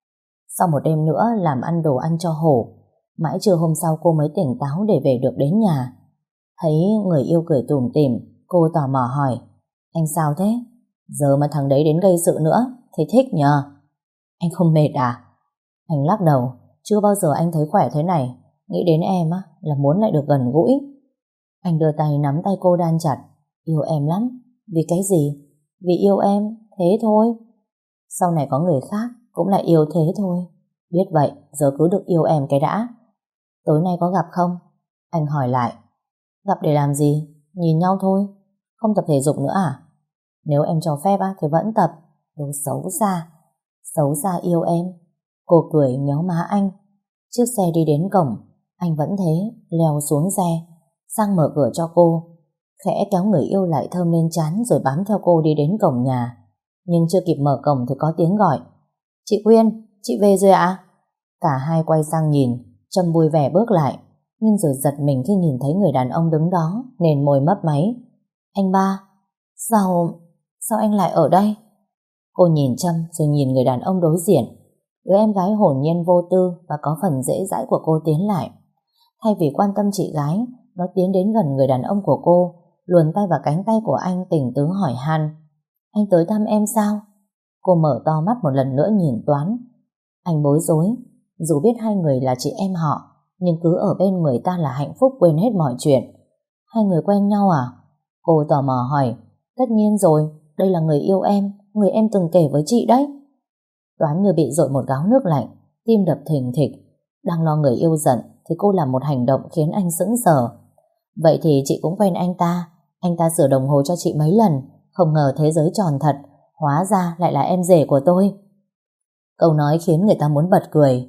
Sau một đêm nữa làm ăn đồ ăn cho hổ, mãi trưa hôm sau cô mới tỉnh táo để về được đến nhà. Thấy người yêu cười tủm tỉm, cô tò mò hỏi: Anh sao thế? Giờ mà thằng đấy đến gây sự nữa thì thích nhờ. Anh không mệt à? Anh lắc đầu. Chưa bao giờ anh thấy khỏe thế này. Nghĩ đến em á là muốn lại được gần gũi. Anh đưa tay nắm tay cô đan chặt. Yêu em lắm. Vì cái gì? Vì yêu em, thế thôi. Sau này có người khác cũng lại yêu thế thôi. Biết vậy, giờ cứ được yêu em cái đã. Tối nay có gặp không? Anh hỏi lại. Gặp để làm gì? Nhìn nhau thôi. Không tập thể dục nữa à? Nếu em cho phép á thì vẫn tập. Đồ xấu xa. Xấu xa yêu em. Cô cười nhéo má anh. Chiếc xe đi đến cổng, anh vẫn thế, leo xuống xe, sang mở cửa cho cô, khẽ kéo người yêu lại thơm lên trán rồi bám theo cô đi đến cổng nhà. Nhưng chưa kịp mở cổng thì có tiếng gọi. Chị Quyên, chị về rồi ạ? Cả hai quay sang nhìn, Trâm vui vẻ bước lại, nhưng rồi giật mình khi nhìn thấy người đàn ông đứng đó, nên môi mấp máy. Anh ba, sao anh lại ở đây? Cô nhìn Trâm rồi nhìn người đàn ông đối diện. Đứa em gái hồn nhiên vô tư và có phần dễ dãi của cô tiến lại. Thay vì quan tâm chị gái, nó tiến đến gần người đàn ông của cô, luồn tay vào cánh tay của anh tình tứ hỏi han. Anh tới thăm em sao? Cô mở to mắt một lần nữa nhìn Toán. Anh bối rối. Dù biết hai người là chị em họ, nhưng cứ ở bên người ta là hạnh phúc quên hết mọi chuyện. Hai người quen nhau à? Cô tò mò hỏi. Tất nhiên rồi, đây là người yêu em, người em từng kể với chị đấy. Toán như bị dội một gáo nước lạnh, tim đập thình thịch. Đang lo người yêu giận thì cô làm một hành động khiến anh sững sờ. Vậy thì chị cũng quen anh ta sửa đồng hồ cho chị mấy lần, không ngờ thế giới tròn thật, hóa ra lại là em rể của tôi. Câu nói khiến người ta muốn bật cười.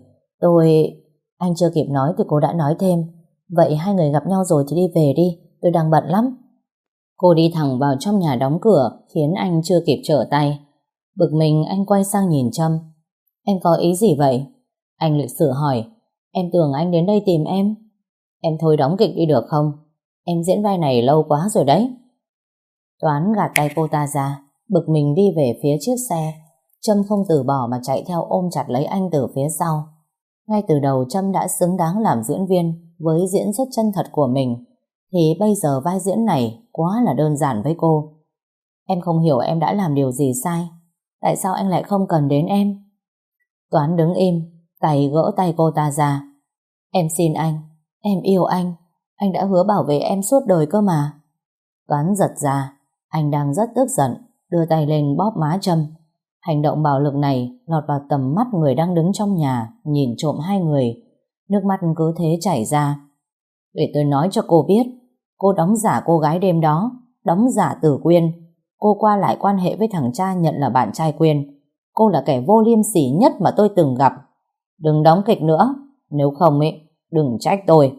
Anh chưa kịp nói thì cô đã nói thêm. Vậy hai người gặp nhau rồi thì đi về đi, tôi đang bận lắm. Cô đi thẳng vào trong nhà đóng cửa, khiến anh chưa kịp trở tay. Bực mình anh quay sang nhìn Trâm. Em có ý gì vậy? Anh lịch sự hỏi. Em tưởng anh đến đây tìm em. Em thôi đóng kịch đi được không? Em diễn vai này lâu quá rồi đấy. Toán gạt tay cô ta ra, bực mình đi về phía chiếc xe. Trâm không từ bỏ mà chạy theo ôm chặt lấy anh từ phía sau. Ngay từ đầu Trâm đã xứng đáng làm diễn viên với diễn xuất chân thật của mình, thì bây giờ vai diễn này quá là đơn giản với cô. Em không hiểu em đã làm điều gì sai. Tại sao anh lại không cần đến em? Toán đứng im, tay gỡ tay cô ta ra. Em xin anh, em yêu anh đã hứa bảo vệ em suốt đời cơ mà. Toán giật ra, anh đang rất tức giận, đưa tay lên bóp má Trâm. Hành động bạo lực này lọt vào tầm mắt người đang đứng trong nhà, nhìn trộm hai người. Nước mắt cứ thế chảy ra. Để tôi nói cho cô biết, cô đóng giả cô gái đêm đó, đóng giả Tử Quyên. Cô qua lại quan hệ với thằng cha nhận là bạn trai Quyên. Cô là kẻ vô liêm sỉ nhất mà tôi từng gặp. Đừng đóng kịch nữa, nếu không đừng trách tôi.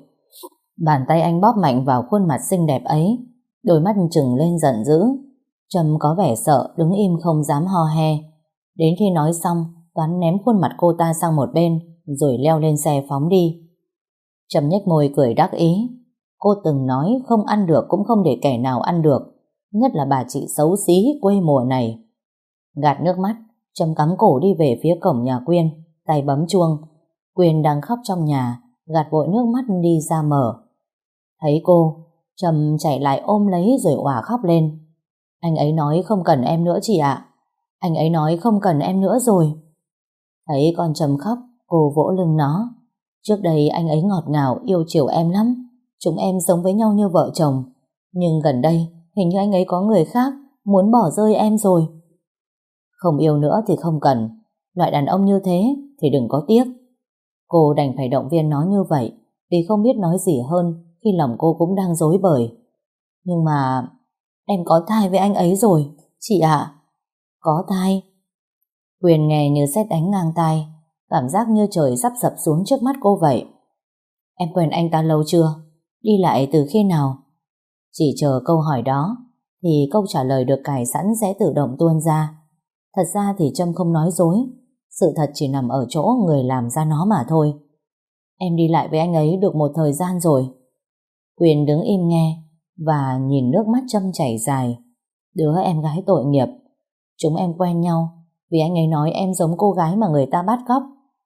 Bàn tay anh bóp mạnh vào khuôn mặt xinh đẹp ấy, đôi mắt trừng lên giận dữ. Trâm có vẻ sợ, đứng im không dám ho he. Đến khi nói xong, Toán ném khuôn mặt cô ta sang một bên, rồi leo lên xe phóng đi. Trâm nhếch môi cười đắc ý. Cô từng nói không ăn được cũng không để kẻ nào ăn được, nhất là bà chị xấu xí quê mùa này. Gạt nước mắt, Trâm cắm cổ đi về phía cổng nhà Quyên, tay bấm chuông. Quyên đang khóc trong nhà, gạt vội nước mắt đi ra mở. Thấy cô, Trâm chạy lại ôm lấy rồi òa khóc lên. Anh ấy nói không cần em nữa chị ạ. Anh ấy nói không cần em nữa rồi. Thấy con Trâm khóc, cô vỗ lưng nó. Trước đây anh ấy ngọt ngào yêu chiều em lắm. Chúng em sống với nhau như vợ chồng. Nhưng gần đây, hình như anh ấy có người khác, muốn bỏ rơi em rồi. Không yêu nữa thì không cần. Loại đàn ông như thế thì đừng có tiếc. Cô đành phải động viên nó như vậy, vì không biết nói gì hơn khi lòng cô cũng đang rối bời. Nhưng mà em có thai với anh ấy rồi, chị ạ. Có thai? Quyền nghe như sét đánh ngang tai, cảm giác như trời sắp sập xuống trước mắt cô vậy. Em quen anh ta lâu chưa? Đi lại từ khi nào? Chỉ chờ câu hỏi đó thì câu trả lời được cài sẵn sẽ tự động tuôn ra. Thật ra thì Trâm không nói dối, sự thật chỉ nằm ở chỗ người làm ra nó mà thôi. Em đi lại với anh ấy được một thời gian rồi. Quyền đứng im nghe và nhìn nước mắt Trâm chảy dài. Đứa em gái tội nghiệp. Chúng em quen nhau vì anh ấy nói em giống cô gái mà người ta bắt cóc,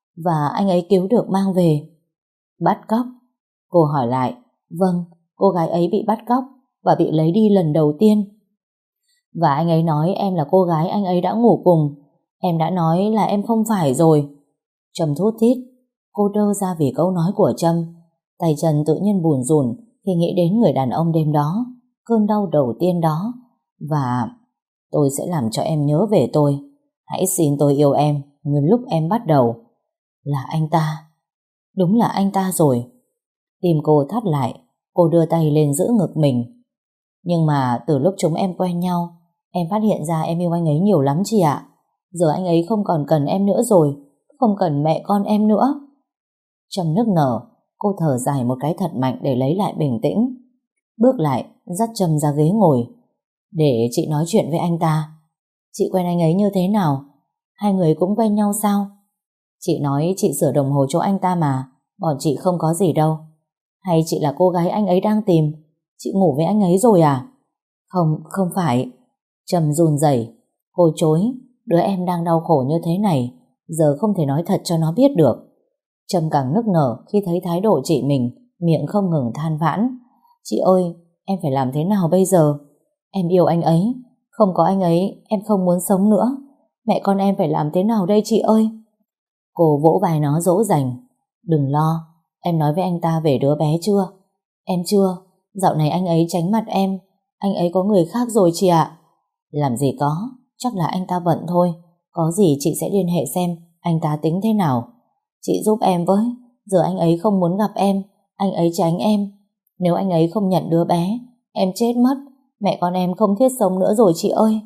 và anh ấy cứu được mang về. Bắt cóc? Cô hỏi lại. Vâng, cô gái ấy bị bắt cóc và bị lấy đi lần đầu tiên. Và anh ấy nói em là cô gái anh ấy đã ngủ cùng. Em đã nói là em không phải rồi. Trâm thút thít. Cô đơ ra vì câu nói của Trâm. Tay chân tự nhiên bủn rủn khi nghĩ đến người đàn ông đêm đó, cơn đau đầu tiên đó. Và tôi sẽ làm cho em nhớ về tôi. Hãy xin tôi yêu em như lúc em bắt đầu. Là anh ta. Đúng là anh ta rồi. Tim cô thắt lại. Cô đưa tay lên giữ ngực mình. Nhưng mà từ lúc chúng em quen nhau, em phát hiện ra em yêu anh ấy nhiều lắm chị ạ. Giờ anh ấy không còn cần em nữa rồi, không cần mẹ con em nữa. Trâm nức nở. Cô thở dài một cái thật mạnh để lấy lại bình tĩnh. Bước lại, dắt Trâm ra ghế ngồi. Để chị nói chuyện với anh ta. Chị quen anh ấy như thế nào? Hai người cũng quen nhau sao? Chị nói chị sửa đồng hồ cho anh ta mà. Bọn chị không có gì đâu. Hay chị là cô gái anh ấy đang tìm? Chị ngủ với anh ấy rồi à? Không, không phải. Trâm run rẩy. Cô chối. Đứa em đang đau khổ như thế này, giờ không thể nói thật cho nó biết được. Trâm càng nức nở khi thấy thái độ chị mình, miệng không ngừng than vãn. Chị ơi, em phải làm thế nào bây giờ? Em yêu anh ấy. Không có anh ấy, em không muốn sống nữa. Mẹ con em phải làm thế nào đây chị ơi? Cô vỗ vai nó dỗ dành. Đừng lo, em nói với anh ta về đứa bé chưa? Em chưa, dạo này anh ấy tránh mặt em. Anh ấy có người khác rồi chị ạ. Làm gì có, chắc là anh ta bận thôi. Có gì chị sẽ liên hệ xem anh ta tính thế nào. Chị giúp em với. Giờ anh ấy không muốn gặp em, anh ấy tránh em. Nếu anh ấy không nhận đứa bé, em chết mất. Mẹ con em không thiết sống nữa rồi chị ơi.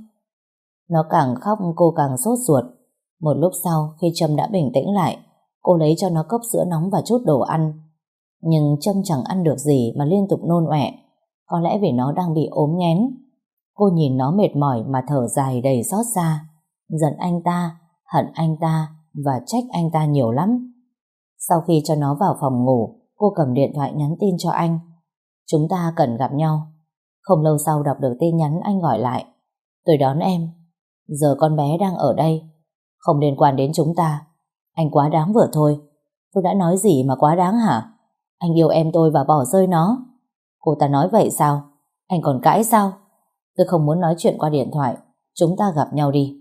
Nó càng khóc cô càng sốt ruột. Một lúc sau khi Trâm đã bình tĩnh lại, cô lấy cho nó cốc sữa nóng và chút đồ ăn. Nhưng Trâm chẳng ăn được gì mà liên tục nôn ọe. Có lẽ vì nó đang bị ốm nghén. Cô nhìn nó mệt mỏi mà thở dài đầy xót xa. Giận anh ta, hận anh ta và trách anh ta nhiều lắm. Sau khi cho nó vào phòng ngủ, cô cầm điện thoại nhắn tin cho anh. Chúng ta cần gặp nhau. Không lâu sau đọc được tin nhắn anh gọi lại. Tôi đón em. Giờ con bé đang ở đây. Không liên quan đến chúng ta. Anh quá đáng vừa thôi. Tôi đã nói gì mà quá đáng hả? Anh yêu em tôi và bỏ rơi nó. Cô ta nói vậy sao? Anh còn cãi sao? Tôi không muốn nói chuyện qua điện thoại. Chúng ta gặp nhau đi.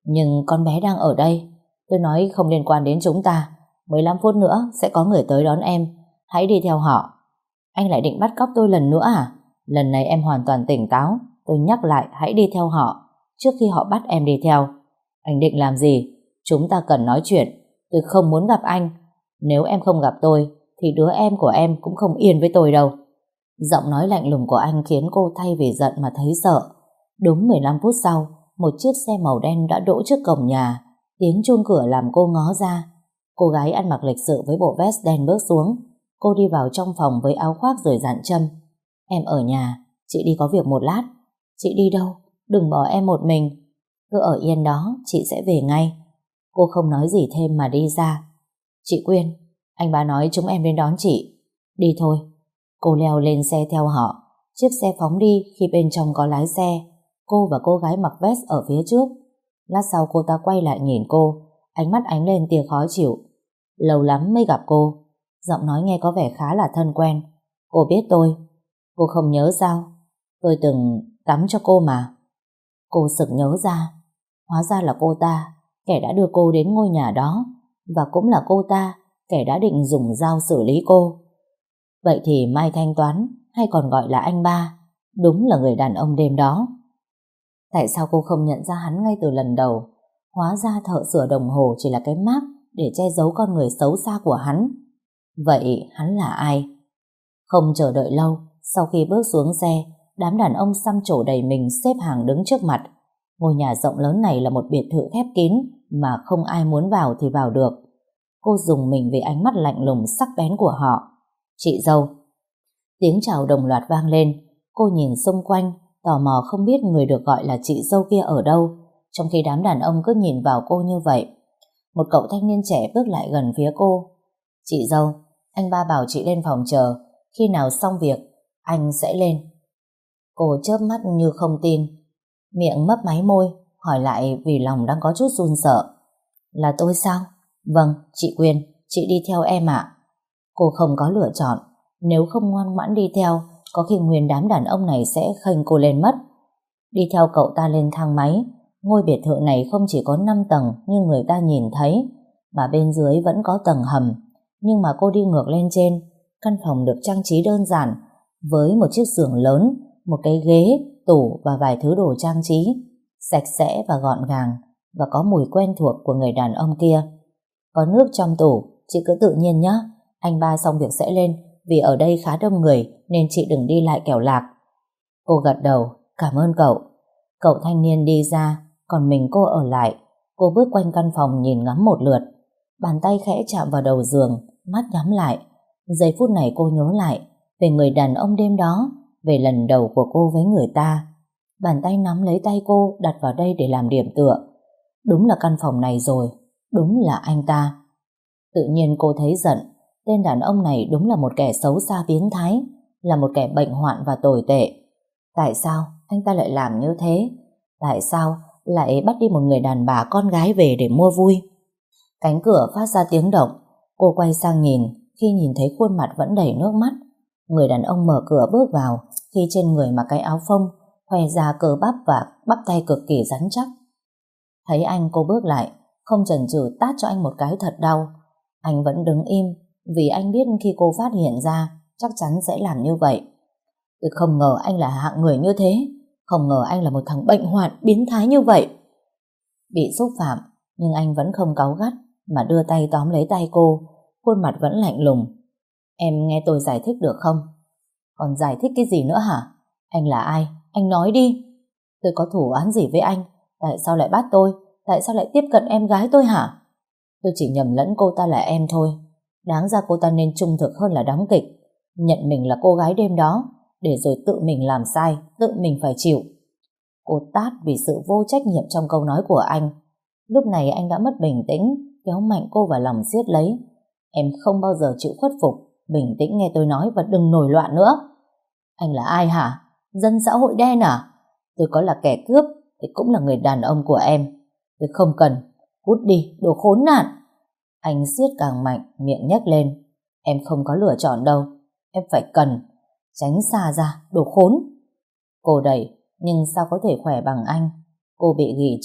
Nhưng con bé đang ở đây. Tôi nói không liên quan đến chúng ta. 15 phút nữa sẽ có người tới đón em. Hãy đi theo họ. Anh lại định bắt cóc tôi lần nữa à? Lần này em hoàn toàn tỉnh táo. Tôi nhắc lại hãy đi theo họ trước khi họ bắt em đi theo. Anh định làm gì? Chúng ta cần nói chuyện. Tôi không muốn gặp anh. Nếu em không gặp tôi thì đứa em của em cũng không yên với tôi đâu. Giọng nói lạnh lùng của anh khiến cô thay vì giận mà thấy sợ. Đúng 15 phút sau, một chiếc xe màu đen đã đỗ trước cổng nhà. Tiếng chuông cửa làm cô ngó ra. Cô gái ăn mặc lịch sự với bộ vest đen bước xuống. Cô đi vào trong phòng với áo khoác rồi dặn Trâm: Em ở nhà, chị đi có việc một lát. Chị đi đâu? Đừng bỏ em một mình. Cứ ở yên đó, chị sẽ về ngay. Cô không nói gì thêm mà đi ra. Chị Quyên, anh ba nói chúng em đến đón chị. Đi thôi. Cô leo lên xe theo họ. Chiếc xe phóng đi khi bên trong có lái xe. Cô và cô gái mặc vest ở phía trước. Lát sau cô ta quay lại nhìn cô, ánh mắt ánh lên tia khó chịu. Lâu lắm mới gặp cô. Giọng nói nghe có vẻ khá là thân quen. Cô biết tôi. Cô không nhớ sao? Tôi từng tắm cho cô mà. Cô sực nhớ ra. Hóa ra là cô ta, kẻ đã đưa cô đến ngôi nhà đó. Và cũng là cô ta, kẻ đã định dùng dao xử lý cô. Vậy thì Mai Thanh Toán, hay còn gọi là anh ba, đúng là người đàn ông đêm đó. Tại sao cô không nhận ra hắn ngay từ lần đầu? Hóa ra thợ sửa đồng hồ chỉ là cái mác để che giấu con người xấu xa của hắn. Vậy hắn là ai? Không chờ đợi lâu, sau khi bước xuống xe, đám đàn ông xăm trổ đầy mình xếp hàng đứng trước mặt. Ngôi nhà rộng lớn này là một biệt thự khép kín mà không ai muốn vào thì vào được. Cô dùng mình vì ánh mắt lạnh lùng sắc bén của họ. Chị dâu. Tiếng chào đồng loạt vang lên. Cô nhìn xung quanh, tò mò không biết người được gọi là chị dâu kia ở đâu, trong khi đám đàn ông cứ nhìn vào cô như vậy. Một cậu thanh niên trẻ bước lại gần phía cô. Chị dâu, anh ba bảo chị lên phòng chờ, khi nào xong việc anh sẽ lên. Cô chớp mắt như không tin, miệng mấp máy môi, hỏi lại vì lòng đang có chút run sợ. Là tôi sao? Vâng, chị Quyên, chị đi theo em ạ. Cô không có lựa chọn. Nếu không ngoan ngoãn đi theo, có khi nguyên đám đàn ông này sẽ khênh cô lên mất. Đi theo cậu ta lên thang máy. Ngôi biệt thự này không chỉ có 5 tầng như người ta nhìn thấy, mà bên dưới vẫn có tầng hầm. Nhưng mà cô đi ngược lên trên. Căn phòng được trang trí đơn giản, với một chiếc giường lớn, một cái ghế, tủ và vài thứ đồ trang trí, sạch sẽ và gọn gàng, và có mùi quen thuộc của người đàn ông kia. Có nước trong tủ, chị cứ tự nhiên nhé. Anh ba xong việc sẽ lên, vì ở đây khá đông người nên chị đừng đi lại kẻo lạc. Cô gật đầu, cảm ơn cậu. Cậu thanh niên đi ra, còn mình cô ở lại. Cô bước quanh căn phòng nhìn ngắm một lượt. Bàn tay khẽ chạm vào đầu giường, mắt nhắm lại. Giây phút này cô nhớ lại về người đàn ông đêm đó, về lần đầu của cô với người ta. Bàn tay nắm lấy tay cô, đặt vào đây để làm điểm tựa. Đúng là căn phòng này rồi, đúng là anh ta. Tự nhiên cô thấy giận. Tên đàn ông này đúng là một kẻ xấu xa biến thái, là một kẻ bệnh hoạn và tồi tệ. Tại sao anh ta lại làm như thế? Tại sao lại bắt đi một người đàn bà con gái về để mua vui? Cánh cửa phát ra tiếng động. Cô quay sang nhìn, khi nhìn thấy khuôn mặt vẫn đầy nước mắt. Người đàn ông mở cửa bước vào, khi trên người mặc cái áo phông, khoe ra cơ bắp và bắp tay cực kỳ rắn chắc. Thấy anh, cô bước lại, không chần chừ tát cho anh một cái thật đau. Anh vẫn đứng im, vì anh biết khi cô phát hiện ra chắc chắn sẽ làm như vậy. Tôi không ngờ anh là hạng người như thế, không ngờ anh là một thằng bệnh hoạn biến thái như vậy. Bị xúc phạm, nhưng anh vẫn không cáu gắt mà đưa tay tóm lấy tay cô, khuôn mặt vẫn lạnh lùng. Em nghe tôi giải thích được không? Còn giải thích cái gì nữa hả? Anh là ai? Anh nói đi. Tôi có thủ án gì với anh? Tại sao lại bắt tôi? Tại sao lại tiếp cận em gái tôi hả? Tôi chỉ nhầm lẫn cô ta là em thôi. Đáng ra cô ta nên trung thực hơn là đóng kịch, nhận mình là cô gái đêm đó, để rồi tự mình làm sai, tự mình phải chịu. Cô tát vì sự vô trách nhiệm trong câu nói của anh. Lúc này anh đã mất bình tĩnh, kéo mạnh cô vào lòng siết lấy. Em không bao giờ chịu khuất phục, bình tĩnh nghe tôi nói và đừng nổi loạn nữa. Anh là ai hả? Dân xã hội đen à? Tôi có là kẻ cướp thì cũng là người đàn ông của em. Tôi không cần. Cút đi, đồ khốn nạn. Anh siết càng mạnh, miệng nhếch lên. Em không có lựa chọn đâu. Em phải cần. Tránh xa ra, đồ khốn. Cô đẩy, nhưng sao có thể khỏe bằng anh. Cô bị ghì chặt.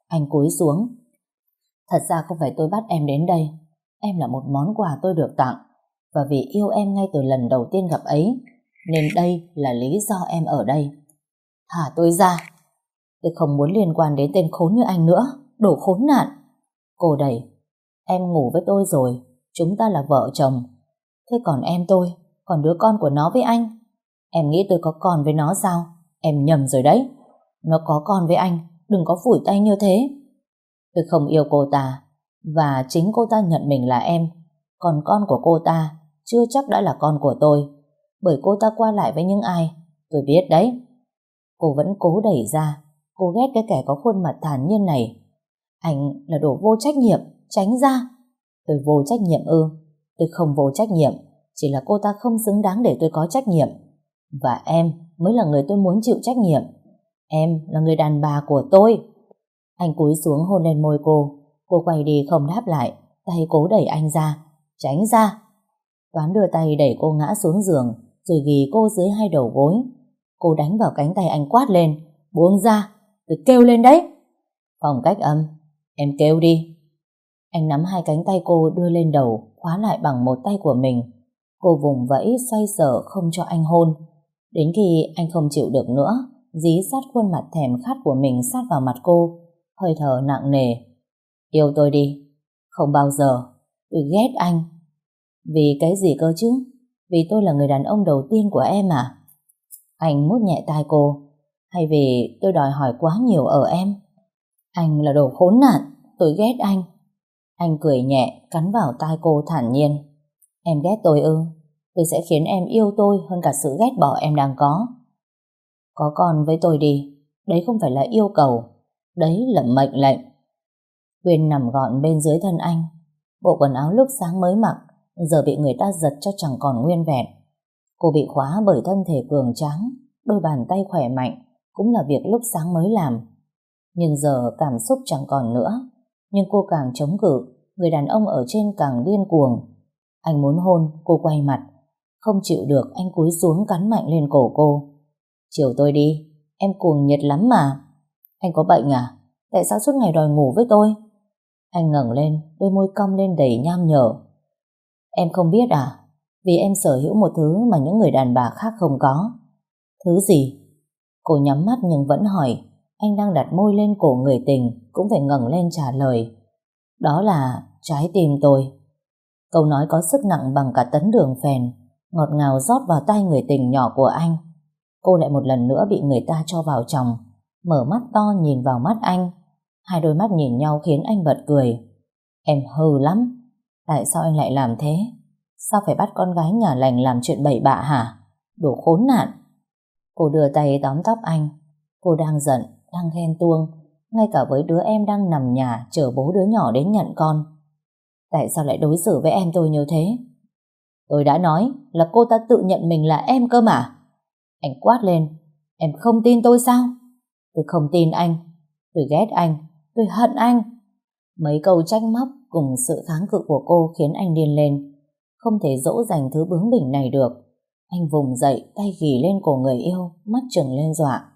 Anh cúi xuống. Thật ra không phải tôi bắt em đến đây. Em là một món quà tôi được tặng. Và vì yêu em ngay từ lần đầu tiên gặp ấy, nên đây là lý do em ở đây. Thả tôi ra. Tôi không muốn liên quan đến tên khốn như anh nữa. Đồ khốn nạn. Cô đẩy. Em ngủ với tôi rồi. Chúng ta là vợ chồng. Thế còn em tôi, còn đứa con của nó với anh. Em nghĩ tôi có con với nó sao? Em nhầm rồi đấy. Nó có con với anh. Đừng có phủi tay như thế. Tôi không yêu cô ta. Và chính cô ta nhận mình là em. Còn con của cô ta chưa chắc đã là con của tôi. Bởi cô ta qua lại với những ai tôi biết đấy. Cô vẫn cố đẩy ra. Cô ghét cái kẻ có khuôn mặt thản nhiên này. Anh là đồ vô trách nhiệm. Tránh ra. Tôi vô trách nhiệm ư? Tôi không vô trách nhiệm. Chỉ là cô ta không xứng đáng để tôi có trách nhiệm. Và em mới là người tôi muốn chịu trách nhiệm. Em là người đàn bà của tôi. Anh cúi xuống hôn lên môi cô. Cô quay đi không đáp lại. Tay cố đẩy anh ra. Tránh ra. Toán đưa tay đẩy cô ngã xuống giường, rồi ghì cô dưới hai đầu gối. Cô đánh vào cánh tay anh quát lên. Buông ra. Tôi kêu lên đấy. Phòng cách âm. Em kêu đi. Anh nắm hai cánh tay cô đưa lên đầu, khóa lại bằng một tay của mình. Cô vùng vẫy xoay sở không cho anh hôn. Đến khi anh không chịu được nữa, dí sát khuôn mặt thèm khát của mình sát vào mặt cô, hơi thở nặng nề. Yêu tôi đi. Không bao giờ. Tôi ghét anh. Vì cái gì cơ chứ? Vì tôi là người đàn ông đầu tiên của em à? Anh mút nhẹ tai cô. Hay vì tôi đòi hỏi quá nhiều ở em? Anh là đồ khốn nạn. Tôi ghét anh. Anh cười nhẹ, cắn vào tai cô thản nhiên. Em ghét tôi ư? Tôi sẽ khiến em yêu tôi hơn cả sự ghét bỏ em đang có. Có con với tôi đi. Đấy không phải là yêu cầu. Đấy là mệnh lệnh. Quyên nằm gọn bên dưới thân anh. Bộ quần áo lúc sáng mới mặc giờ bị người ta giật cho chẳng còn nguyên vẹn. Cô bị khóa bởi thân thể cường tráng, đôi bàn tay khỏe mạnh, cũng là việc lúc sáng mới làm. Nhưng giờ cảm xúc chẳng còn nữa. Nhưng cô càng chống cự, người đàn ông ở trên càng điên cuồng. Anh muốn hôn, cô quay mặt. Không chịu được, anh cúi xuống cắn mạnh lên cổ cô. Chiều tôi đi, em cuồng nhiệt lắm mà. Anh có bệnh à? Tại sao suốt ngày đòi ngủ với tôi? Anh ngẩng lên, đôi môi cong lên đầy nham nhở. Em không biết à? Vì em sở hữu một thứ mà những người đàn bà khác không có. Thứ gì? Cô nhắm mắt nhưng vẫn hỏi. Anh đang đặt môi lên cổ người tình, cũng phải ngẩng lên trả lời. Đó là trái tim tôi. Câu nói có sức nặng bằng cả tấn đường phèn, ngọt ngào rót vào tai người tình nhỏ của anh. Cô lại một lần nữa bị người ta cho vào chồng, mở mắt to nhìn vào mắt anh. Hai đôi mắt nhìn nhau khiến anh bật cười. Em hư lắm. Tại sao anh lại làm thế? Sao phải bắt con gái nhà lành làm chuyện bậy bạ hả? Đồ khốn nạn. Cô đưa tay tóm tóc anh. Cô đang giận, đang ghen tuông, ngay cả với đứa em đang nằm nhà chờ bố đứa nhỏ đến nhận con. Tại sao lại đối xử với em tôi như thế? Tôi đã nói là cô ta tự nhận mình là em cơ mà. Anh quát lên. Em không tin tôi sao? Tôi không tin anh. Tôi ghét anh. Tôi hận anh. Mấy câu trách móc cùng sự kháng cự của cô khiến anh điên lên. Không thể dỗ dành thứ bướng bỉnh này được. Anh vùng dậy, tay ghì lên cổ người yêu, mắt trừng lên dọa.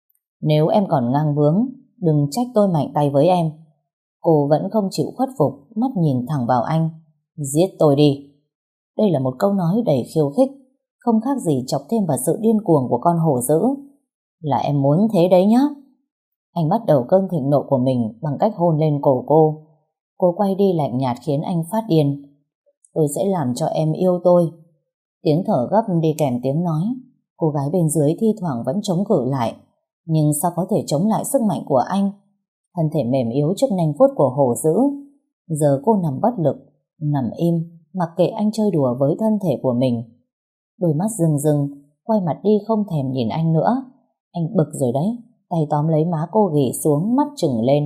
Nếu em còn ngang bướng, đừng trách tôi mạnh tay với em. Cô vẫn không chịu khuất phục, mắt nhìn thẳng vào anh. Giết tôi đi. Đây là một câu nói đầy khiêu khích, không khác gì chọc thêm vào sự điên cuồng của con hổ dữ. Là em muốn thế đấy nhá. Anh bắt đầu cơn thịnh nộ của mình bằng cách hôn lên cổ cô. Cô quay đi lạnh nhạt khiến anh phát điên. Tôi sẽ làm cho em yêu tôi. Tiếng thở gấp đi kèm tiếng nói. Cô gái bên dưới thi thoảng vẫn chống cự lại. Nhưng sao có thể chống lại sức mạnh của anh? Thân thể mềm yếu trước nanh vuốt của hổ dữ. Giờ cô nằm bất lực, nằm im, mặc kệ anh chơi đùa với thân thể của mình. Đôi mắt rưng rưng, quay mặt đi không thèm nhìn anh nữa. Anh bực rồi đấy, tay tóm lấy má cô ghì xuống, mắt trừng lên.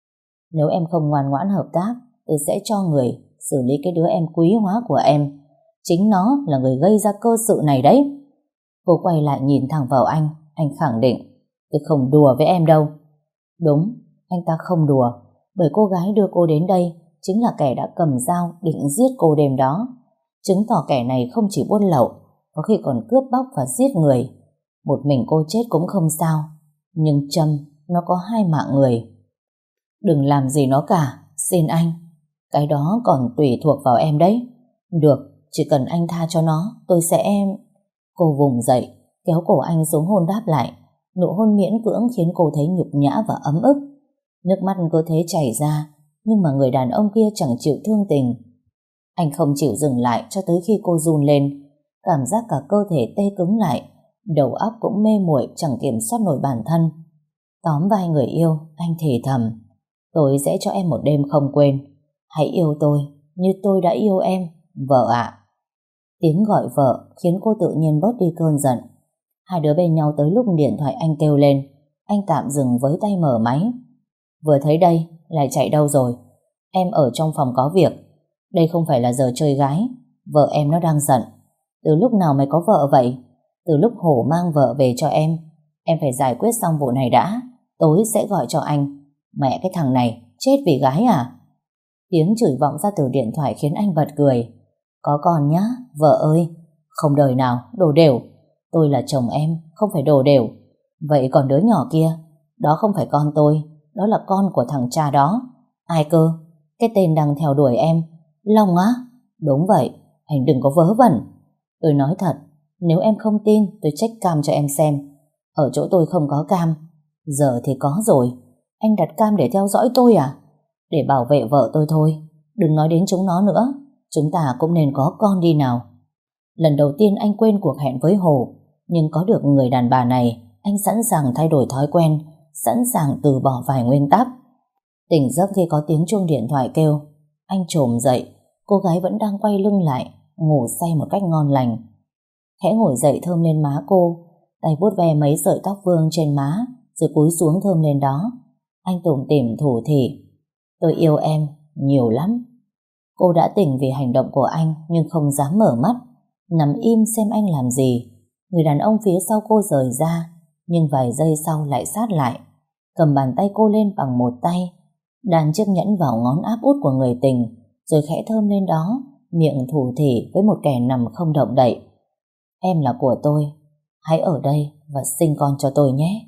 Nếu em không ngoan ngoãn hợp tác, tôi sẽ cho người xử lý cái đứa em quý hóa của em. Chính nó là người gây ra cơ sự này đấy. Cô quay lại nhìn thẳng vào anh khẳng định. Tôi không đùa với em đâu. Đúng, anh ta không đùa, bởi cô gái đưa cô đến đây chính là kẻ đã cầm dao định giết cô đêm đó. Chứng tỏ kẻ này không chỉ buôn lậu, có khi còn cướp bóc và giết người. Một mình cô chết cũng không sao, nhưng Trâm, nó có hai mạng người. Đừng làm gì nó cả, xin anh. Cái đó còn tùy thuộc vào em đấy. Được, chỉ cần anh tha cho nó, tôi sẽ... Cô vùng dậy, kéo cổ anh xuống hôn đáp lại. Nụ hôn miễn cưỡng khiến cô thấy nhục nhã và ấm ức. Nước mắt cứ thế chảy ra, nhưng mà người đàn ông kia chẳng chịu thương tình. Anh không chịu dừng lại cho tới khi cô run lên. Cảm giác cả cơ thể tê cứng lại, đầu óc cũng mê muội chẳng kiểm soát nổi bản thân. Tóm vai người yêu, anh thì thầm: tôi sẽ cho em một đêm không quên. Hãy yêu tôi như tôi đã yêu em, vợ ạ. Tiếng gọi vợ khiến cô tự nhiên bớt đi cơn giận. Hai đứa bên nhau tới lúc điện thoại anh kêu lên. Anh tạm dừng với tay mở máy. Vừa thấy đây, lại chạy đâu rồi? Em ở trong phòng có việc. Đây không phải là giờ chơi gái. Vợ em nó đang giận. Từ lúc nào mày có vợ vậy? Từ lúc Hổ mang vợ về cho em. Em phải giải quyết xong vụ này đã. Tối sẽ gọi cho anh. Mẹ cái thằng này, chết vì gái à? Tiếng chửi vọng ra từ điện thoại khiến anh bật cười. Có con nhá, vợ ơi. Không đời nào, đồ đều. Tôi là chồng em, không phải đồ đều. Vậy còn đứa nhỏ kia? Đó không phải con tôi, đó là con của thằng cha đó. Ai cơ? Cái tên đang theo đuổi em. Long á? Đúng vậy, anh đừng có vớ vẩn. Tôi nói thật, nếu em không tin tôi check cam cho em xem. Ở chỗ tôi không có cam. Giờ thì có rồi. Anh đặt cam để theo dõi tôi à? Để bảo vệ vợ tôi thôi. Đừng nói đến chúng nó nữa. Chúng ta cũng nên có con đi nào. Lần đầu tiên anh quên cuộc hẹn với Hồ, nhưng có được người đàn bà này, anh sẵn sàng thay đổi thói quen, sẵn sàng từ bỏ vài nguyên tắc. Tỉnh giấc khi có tiếng chuông điện thoại kêu. Anh chồm dậy, cô gái vẫn đang quay lưng lại, ngủ say một cách ngon lành. Khẽ ngồi dậy thơm lên má cô, tay vuốt ve mấy sợi tóc vương trên má, rồi cúi xuống thơm lên đó. Anh tủm tỉm thủ thỉ: tôi yêu em nhiều lắm. Cô đã tỉnh vì hành động của anh nhưng không dám mở mắt, nằm im xem anh làm gì. Người đàn ông phía sau cô rời ra, nhưng vài giây sau lại sát lại, cầm bàn tay cô lên bằng một tay, đan chiếc nhẫn vào ngón áp út của người tình, rồi khẽ thơm lên đó, miệng thủ thỉ với một kẻ nằm không động đậy. Em là của tôi, hãy ở đây và sinh con cho tôi nhé.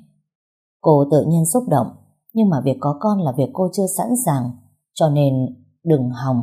Cô tự nhiên xúc động, nhưng mà việc có con là việc cô chưa sẵn sàng, cho nên đừng hòng.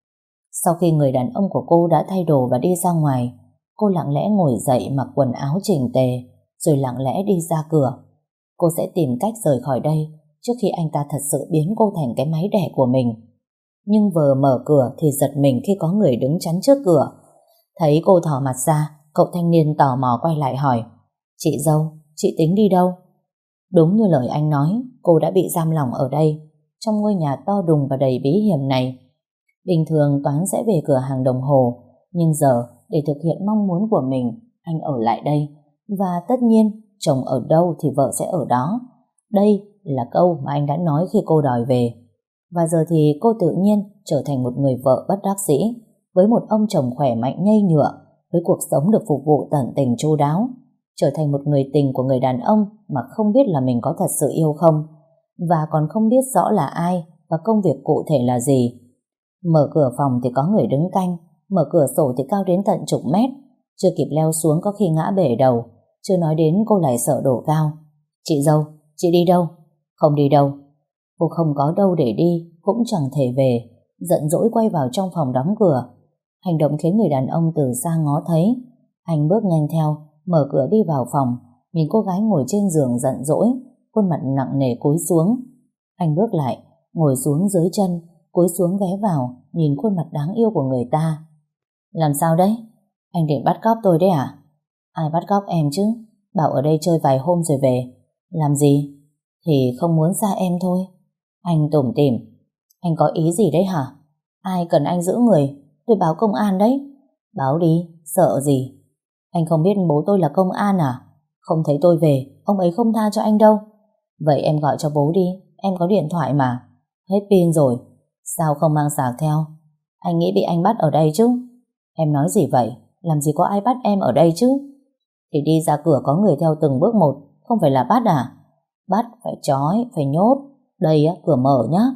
Sau khi người đàn ông của cô đã thay đồ và đi ra ngoài, cô lặng lẽ ngồi dậy mặc quần áo chỉnh tề, rồi lặng lẽ đi ra cửa. Cô sẽ tìm cách rời khỏi đây trước khi anh ta thật sự biến cô thành cái máy đẻ của mình. Nhưng vừa mở cửa thì giật mình khi có người đứng chắn trước cửa. Thấy cô thò mặt ra, cậu thanh niên tò mò quay lại hỏi: chị dâu, chị tính đi đâu? Đúng như lời anh nói, cô đã bị giam lỏng ở đây, trong ngôi nhà to đùng và đầy bí hiểm này. Bình thường Toán sẽ về cửa hàng đồng hồ, nhưng giờ để thực hiện mong muốn của mình, anh ở lại đây. Và tất nhiên, chồng ở đâu thì vợ sẽ ở đó. Đây là câu mà anh đã nói khi cô đòi về. Và giờ thì cô tự nhiên trở thành một người vợ bất đắc dĩ, với một ông chồng khỏe mạnh nhây nhựa, với cuộc sống được phục vụ tận tình chu đáo, trở thành một người tình của người đàn ông mà không biết là mình có thật sự yêu không, và còn không biết rõ là ai và công việc cụ thể là gì. Mở cửa phòng thì có người đứng canh, mở cửa sổ thì cao đến tận chục mét, chưa kịp leo xuống có khi ngã bể đầu, chưa nói đến cô lại sợ độ cao. Chị dâu, chị đi đâu? Không đi đâu. Cô không có đâu để đi, cũng chẳng thể về, giận dỗi quay vào trong phòng đóng cửa. Hành động khiến người đàn ông từ xa ngó thấy. Anh bước nhanh theo, mở cửa đi vào phòng, nhìn cô gái ngồi trên giường giận dỗi, khuôn mặt nặng nề cúi xuống. Anh bước lại, ngồi xuống dưới chân, cúi xuống ghé vào, nhìn khuôn mặt đáng yêu của người ta. Làm sao đấy? Anh định bắt cóc tôi đấy à? Ai bắt cóc em chứ? Bảo ở đây chơi vài hôm rồi về. Làm gì? Thì không muốn xa em thôi. Anh tủm tỉm. Anh có ý gì đấy hả? Ai cần anh giữ người? Tôi báo công an đấy. Báo đi, sợ gì? Anh không biết bố tôi là công an à? Không thấy tôi về, ông ấy không tha cho anh đâu. Vậy em gọi cho bố đi, em có điện thoại mà. Hết pin rồi. Sao không mang sạc theo? Anh nghĩ bị anh bắt ở đây chứ? Em nói gì vậy? Làm gì có ai bắt em ở đây chứ? Thì đi ra cửa có người theo từng bước một, không phải là bắt à? Bắt phải trói, phải nhốt. Đây á, cửa mở nhá.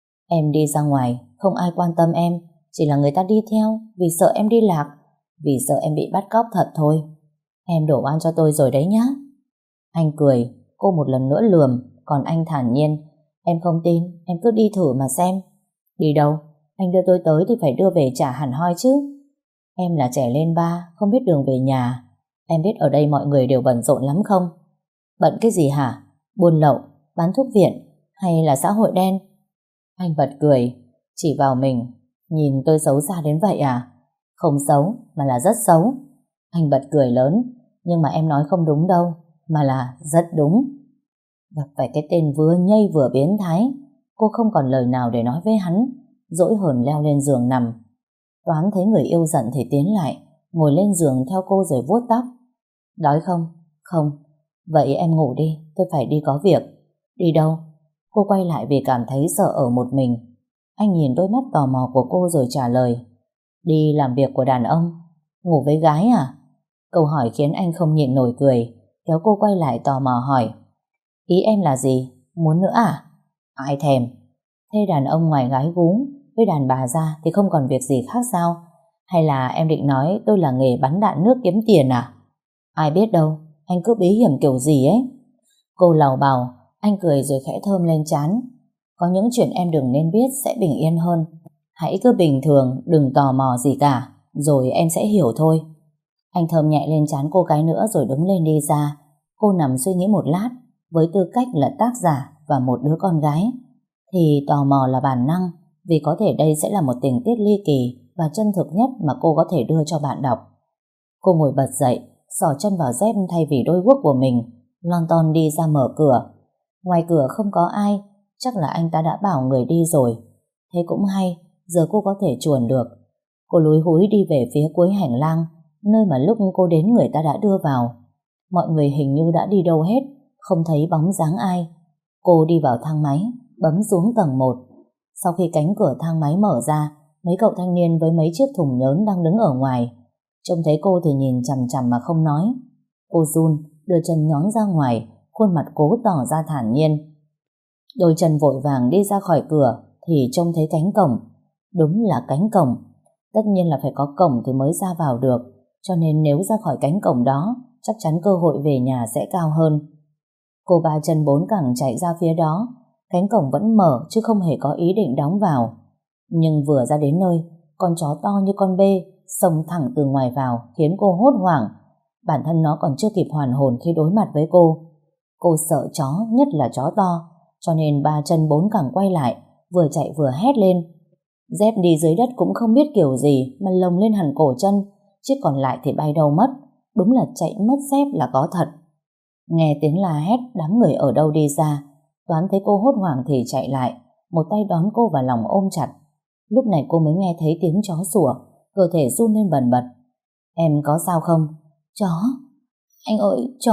Em đi ra ngoài, không ai quan tâm em, chỉ là người ta đi theo vì sợ em đi lạc, vì sợ em bị bắt cóc thật thôi. Em đổ oan cho tôi rồi đấy nhá. Anh cười, cô một lần nữa lườm, còn anh thản nhiên. Em không tin, em cứ đi thử mà xem. Đi đâu? Anh đưa tôi tới thì phải đưa về trả hẳn hoi chứ. Em là trẻ lên ba, không biết đường về nhà. Em biết ở đây mọi người đều bận rộn lắm không? Bận cái gì hả? Buôn lậu, bán thuốc viện, hay là xã hội đen? Anh bật cười, chỉ vào mình. Nhìn tôi xấu xa đến vậy à? Không xấu, mà là rất xấu. Anh bật cười lớn, nhưng mà em nói không đúng đâu, mà là rất đúng. Gặp phải cái tên vừa nhây vừa biến thái, cô không còn lời nào để nói với hắn, dỗi hờn leo lên giường nằm. Toán thấy người yêu giận thì tiến lại, ngồi lên giường theo cô rồi vuốt tóc. Đói không? Không. Vậy em ngủ đi, tôi phải đi có việc. Đi đâu? Cô quay lại vì cảm thấy sợ ở một mình. Anh nhìn đôi mắt tò mò của cô rồi trả lời. Đi làm việc của đàn ông. Ngủ với gái à? Câu hỏi khiến anh không nhịn nổi cười, kéo cô quay lại tò mò hỏi. Ý em là gì? Muốn nữa à? Ai thèm. Thế đàn ông ngoài gái gú với đàn bà ra thì không còn việc gì khác sao? Hay là em định nói tôi là nghề bắn đạn nước kiếm tiền à? Ai biết đâu, anh cứ bí hiểm kiểu gì ấy. Cô lầu bầu, anh cười rồi khẽ thơm lên trán. Có những chuyện em đừng nên biết sẽ bình yên hơn. Hãy cứ bình thường, đừng tò mò gì cả, rồi em sẽ hiểu thôi. Anh thơm nhẹ lên trán cô cái nữa rồi đứng lên đi ra. Cô nằm suy nghĩ một lát, với tư cách là tác giả và một đứa con gái, thì tò mò là bản năng, vì có thể đây sẽ là một tình tiết ly kỳ và chân thực nhất mà cô có thể đưa cho bạn đọc. Cô ngồi bật dậy, xỏ chân vào dép thay vì đôi guốc của mình, lon ton đi ra mở cửa. Ngoài cửa không có ai, chắc là anh ta đã bảo người đi rồi. Thế cũng hay, giờ cô có thể chuồn được. Cô lúi húi đi về phía cuối hành lang, nơi mà lúc cô đến người ta đã đưa vào. Mọi người hình như đã đi đâu hết, không thấy bóng dáng ai. Cô đi vào thang máy, bấm xuống tầng 1. Sau khi cánh cửa thang máy mở ra, mấy cậu thanh niên với mấy chiếc thùng nhớn đang đứng ở ngoài. Trông thấy cô thì nhìn chằm chằm mà không nói. Cô run, đưa chân nhón ra ngoài, khuôn mặt cố tỏ ra thản nhiên. Đôi chân vội vàng đi ra khỏi cửa thì trông thấy cánh cổng. Đúng là cánh cổng. Tất nhiên là phải có cổng thì mới ra vào được, cho nên nếu ra khỏi cánh cổng đó, chắc chắn cơ hội về nhà sẽ cao hơn. Cô ba chân bốn cẳng chạy ra phía đó. Cánh cổng vẫn mở chứ không hề có ý định đóng vào. Nhưng vừa ra đến nơi, con chó to như con bê xông thẳng từ ngoài vào khiến cô hốt hoảng. Bản thân nó còn chưa kịp hoàn hồn khi đối mặt với cô. Cô sợ chó, nhất là chó to, cho nên ba chân bốn cẳng quay lại, vừa chạy vừa hét lên. Dép đi dưới đất cũng không biết kiểu gì mà lồng lên hẳn cổ chân, chiếc còn lại thì bay đâu mất. Đúng là chạy mất dép là có thật. Nghe tiếng la hét, đám người ở đâu đi ra. Toán thấy cô hốt hoảng thì chạy lại, một tay đón cô vào lòng ôm chặt. Lúc này cô mới nghe thấy tiếng chó sủa, cơ thể run lên bần bật. Em có sao không? Chó, anh ơi, chó.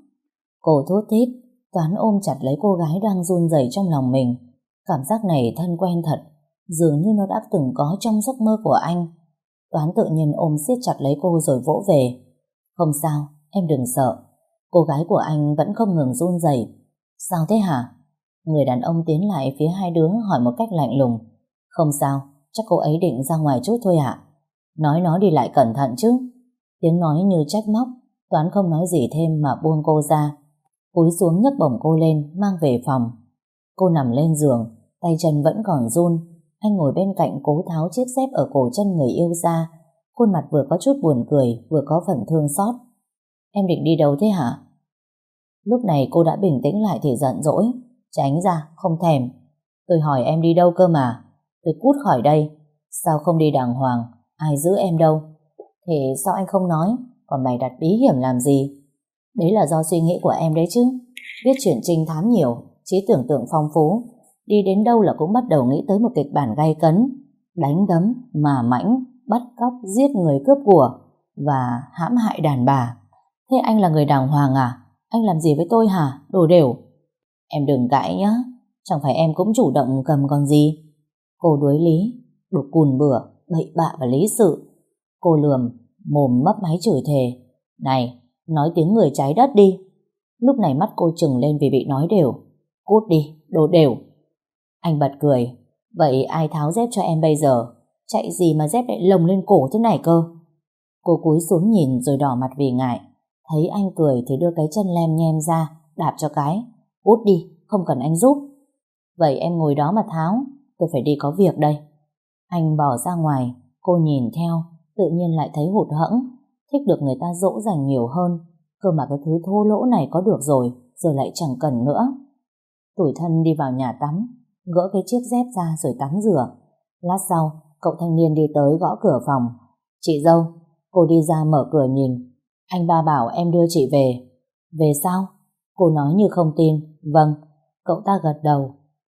Cô thốt thít. Toán ôm chặt lấy cô gái đang run rẩy trong lòng mình. Cảm giác này thân quen thật, dường như nó đã từng có trong giấc mơ của anh. Toán tự nhiên ôm siết chặt lấy cô rồi vỗ về. Không sao, em đừng sợ. Cô gái của anh vẫn không ngừng run rẩy. Sao thế hả? Người đàn ông tiến lại phía hai đứa hỏi một cách lạnh lùng. Không sao, chắc cô ấy định ra ngoài chút thôi ạ. Nói nó đi lại cẩn thận chứ. Tiếng nói như trách móc. Toán không nói gì thêm mà buông cô ra. Cúi xuống nhấc bổng cô lên, mang về phòng. Cô nằm lên giường, tay chân vẫn còn run. Anh ngồi bên cạnh cố tháo chiếc dép ở cổ chân người yêu ra. Khuôn mặt vừa có chút buồn cười, vừa có phần thương xót. Em định đi đâu thế hả? Lúc này cô đã bình tĩnh lại thì giận dỗi. Tránh ra, không thèm. Tôi hỏi em đi đâu cơ mà. Tôi cút khỏi đây. Sao không đi đàng hoàng? Ai giữ em đâu? Thế sao anh không nói? Còn mày đặt bí hiểm làm gì? Đấy là do suy nghĩ của em đấy chứ. Biết chuyện trinh thám nhiều, trí tưởng tượng phong phú. Đi đến đâu là cũng bắt đầu nghĩ tới một kịch bản gay cấn. Đánh đấm, mà mãnh, bắt cóc, giết người cướp của và hãm hại đàn bà. Thế anh là người đàng hoàng à? Anh làm gì với tôi hả? Đồ đều. Em đừng cãi nhá. Chẳng phải em cũng chủ động cầm còn gì. Cô đuối lý, đồ cùn bừa, bậy bạ và lý sự. Cô lườm, mồm mấp máy chửi thề. Này, nói tiếng người trái đất đi. Lúc này mắt cô trừng lên vì bị nói đều. Cút đi, đồ đều. Anh bật cười. Vậy ai tháo dép cho em bây giờ? Chạy gì mà dép lại lồng lên cổ thế này cơ? Cô cúi xuống nhìn rồi đỏ mặt vì ngại. Thấy anh cười thì đưa cái chân lem nhem ra, đạp cho cái. Cút đi, không cần anh giúp. Vậy em ngồi đó mà tháo, tôi phải đi có việc đây. Anh bỏ ra ngoài, cô nhìn theo, tự nhiên lại thấy hụt hẫng, thích được người ta dỗ dành nhiều hơn. Cơ mà cái thứ thô lỗ này có được rồi, giờ lại chẳng cần nữa. Tủi thân đi vào nhà tắm, gỡ cái chiếc dép ra rồi tắm rửa. Lát sau, cậu thanh niên đi tới gõ cửa phòng. Chị dâu, cô đi ra mở cửa nhìn. Anh ba bảo em đưa chị về. Về sao? Cô nói như không tin. Vâng. Cậu ta gật đầu.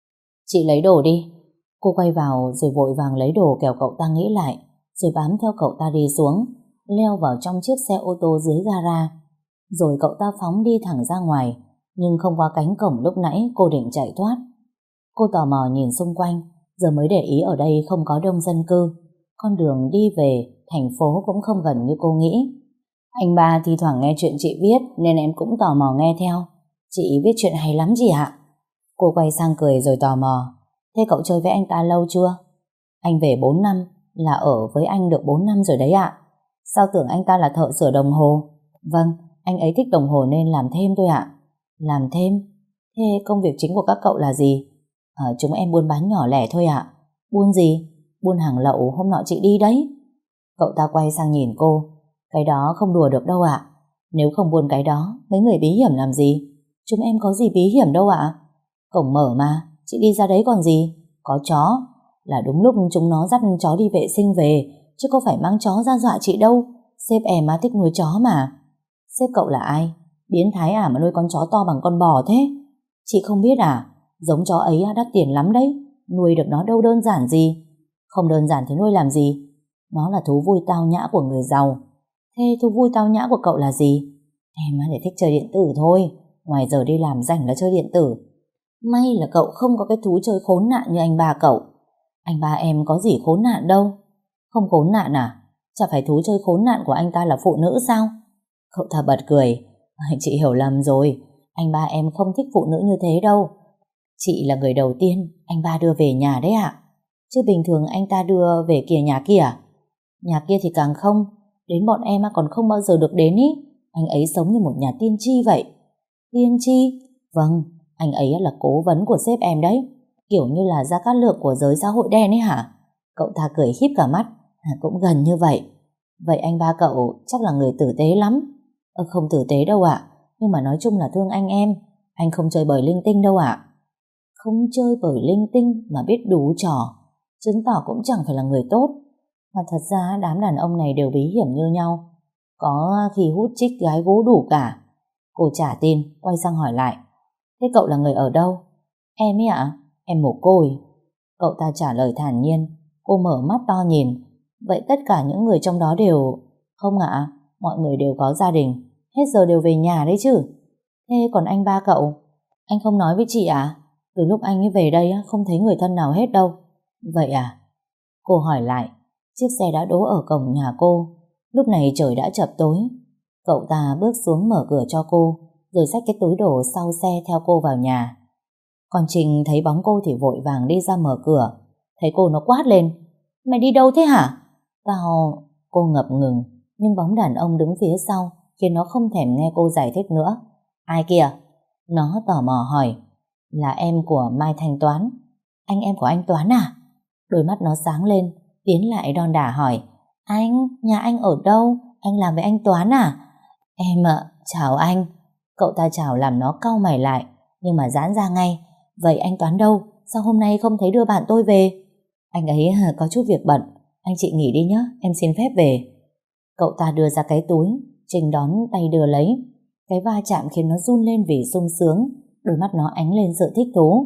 Chị lấy đồ đi. Cô quay vào rồi vội vàng lấy đồ kẻo cậu ta nghĩ lại, rồi bám theo cậu ta đi xuống, leo vào trong chiếc xe ô tô dưới gara. Rồi cậu ta phóng đi thẳng ra ngoài, nhưng không qua cánh cổng lúc nãy cô định chạy thoát. Cô tò mò nhìn xung quanh, giờ mới để ý ở đây không có đông dân cư. Con đường đi về thành phố cũng không gần như cô nghĩ. Anh ba thi thoảng nghe chuyện chị viết nên em cũng tò mò nghe theo. Chị viết chuyện hay lắm chị ạ. Cô quay sang cười rồi tò mò. Thế cậu chơi với anh ta lâu chưa? Anh về 4 năm, là ở với anh được 4 năm rồi đấy ạ. Sao tưởng anh ta là thợ sửa đồng hồ? Vâng, anh ấy thích đồng hồ nên làm thêm thôi ạ. Làm thêm? Thế công việc chính của các cậu là gì? Chúng em buôn bán nhỏ lẻ thôi ạ. Buôn gì? Buôn hàng lậu hôm nọ chị đi đấy. Cậu ta quay sang nhìn cô. Cái đó không đùa được đâu ạ. Nếu không buôn cái đó, mấy người bí hiểm làm gì? Chúng em có gì bí hiểm đâu ạ. Cổng mở mà, chị đi ra đấy còn gì? Có chó. Là đúng lúc chúng nó dắt chó đi vệ sinh về, chứ có phải mang chó ra dọa chị đâu. Sếp em á thích nuôi chó mà. Sếp cậu là ai? Biến thái à mà nuôi con chó to bằng con bò thế? Chị không biết à? Giống chó ấy đắt tiền lắm đấy. Nuôi được nó đâu đơn giản gì. Không đơn giản thì nuôi làm gì? Nó là thú vui tao nhã của người giàu. Thế thú vui tao nhã của cậu là gì? Em để thích chơi điện tử thôi. Ngoài giờ đi làm rảnh là chơi điện tử. May là cậu không có cái thú chơi khốn nạn như anh ba cậu. Anh ba em có gì khốn nạn đâu. Không khốn nạn à? Chả phải thú chơi khốn nạn của anh ta là phụ nữ sao? Cậu ta bật cười. Chị hiểu lầm rồi. Anh ba em không thích phụ nữ như thế đâu. Chị là người đầu tiên anh ba đưa về nhà đấy ạ. Chứ bình thường anh ta đưa về kìa nhà kia à? Nhà kia thì càng không. Đến bọn em còn không bao giờ được đến ý. Anh ấy sống như một nhà tiên tri vậy. Tiên tri? Vâng, anh ấy là cố vấn của sếp em đấy. Kiểu như là Gia Cát Lượng của giới xã hội đen ấy hả? Cậu ta cười híp cả mắt. Cũng gần như vậy. Vậy anh ba cậu chắc là người tử tế lắm. Không tử tế đâu ạ. Nhưng mà nói chung là thương anh em. Anh không chơi bời linh tinh đâu ạ. Không chơi bời linh tinh mà biết đủ trò, chứng tỏ cũng chẳng phải là người tốt. Mà thật ra đám đàn ông này đều bí hiểm như nhau. Có khi hút chích gái gú đủ cả. Cô chả tin, quay sang hỏi lại. Thế cậu là người ở đâu? Em ấy ạ? Em mồ côi. Cậu ta trả lời thản nhiên. Cô mở mắt to nhìn. Vậy tất cả những người trong đó đều... Không ạ, mọi người đều có gia đình. Hết giờ đều về nhà đấy chứ. Thế còn anh ba cậu? Anh không nói với chị à? Từ lúc anh ấy về đây không thấy người thân nào hết đâu. Vậy à? Cô hỏi lại. Chiếc xe đã đỗ ở cổng nhà cô. Lúc này trời đã chập tối. Cậu ta bước xuống mở cửa cho cô, rồi xách cái túi đồ sau xe theo cô vào nhà. Còn Trình thấy bóng cô thì vội vàng đi ra mở cửa. Thấy cô nó quát lên. Mày đi đâu thế hả? Tao... Cô ngập ngừng, nhưng bóng đàn ông đứng phía sau khiến nó không thèm nghe cô giải thích nữa. Ai kìa? Nó tò mò hỏi. Là em của Mai Thanh Toán. Anh em của anh Toán à? Đôi mắt nó sáng lên, tiến lại đon đả hỏi. Anh, nhà anh ở đâu? Anh làm với anh Toán à? Em ạ, chào anh. Cậu ta chào làm nó cau mày lại, nhưng mà giãn ra ngay. Vậy anh Toán đâu? Sao hôm nay không thấy đưa bạn tôi về? Anh ấy có chút việc bận. Anh chị nghỉ đi nhé, em xin phép về. Cậu ta đưa ra cái túi, Trình đón tay đưa lấy. Cái va chạm khiến nó run lên vì sung sướng. Đôi mắt nó ánh lên sự thích thú.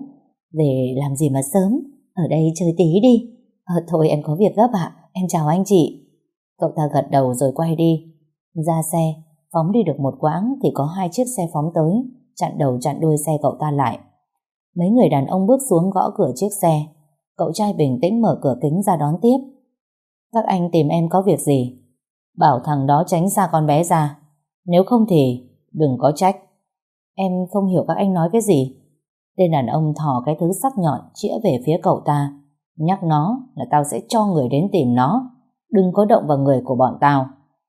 Về làm gì mà sớm? Ở đây chơi tí đi. Thôi em có việc gấp ạ. Em chào anh chị. Cậu ta gật đầu rồi quay đi. Ra xe, phóng đi được một quãng thì có hai chiếc xe phóng tới, chặn đầu chặn đuôi xe cậu ta lại. Mấy người đàn ông bước xuống gõ cửa chiếc xe. Cậu trai bình tĩnh mở cửa kính ra đón tiếp. Các anh tìm em có việc gì? Bảo thằng đó tránh xa con bé ra. Nếu không thì đừng có trách. Em không hiểu các anh nói cái gì. Tên đàn ông thò cái thứ sắc nhọn chĩa về phía cậu ta. Nhắc nó là tao sẽ cho người đến tìm nó. Đừng có động vào người của bọn tao.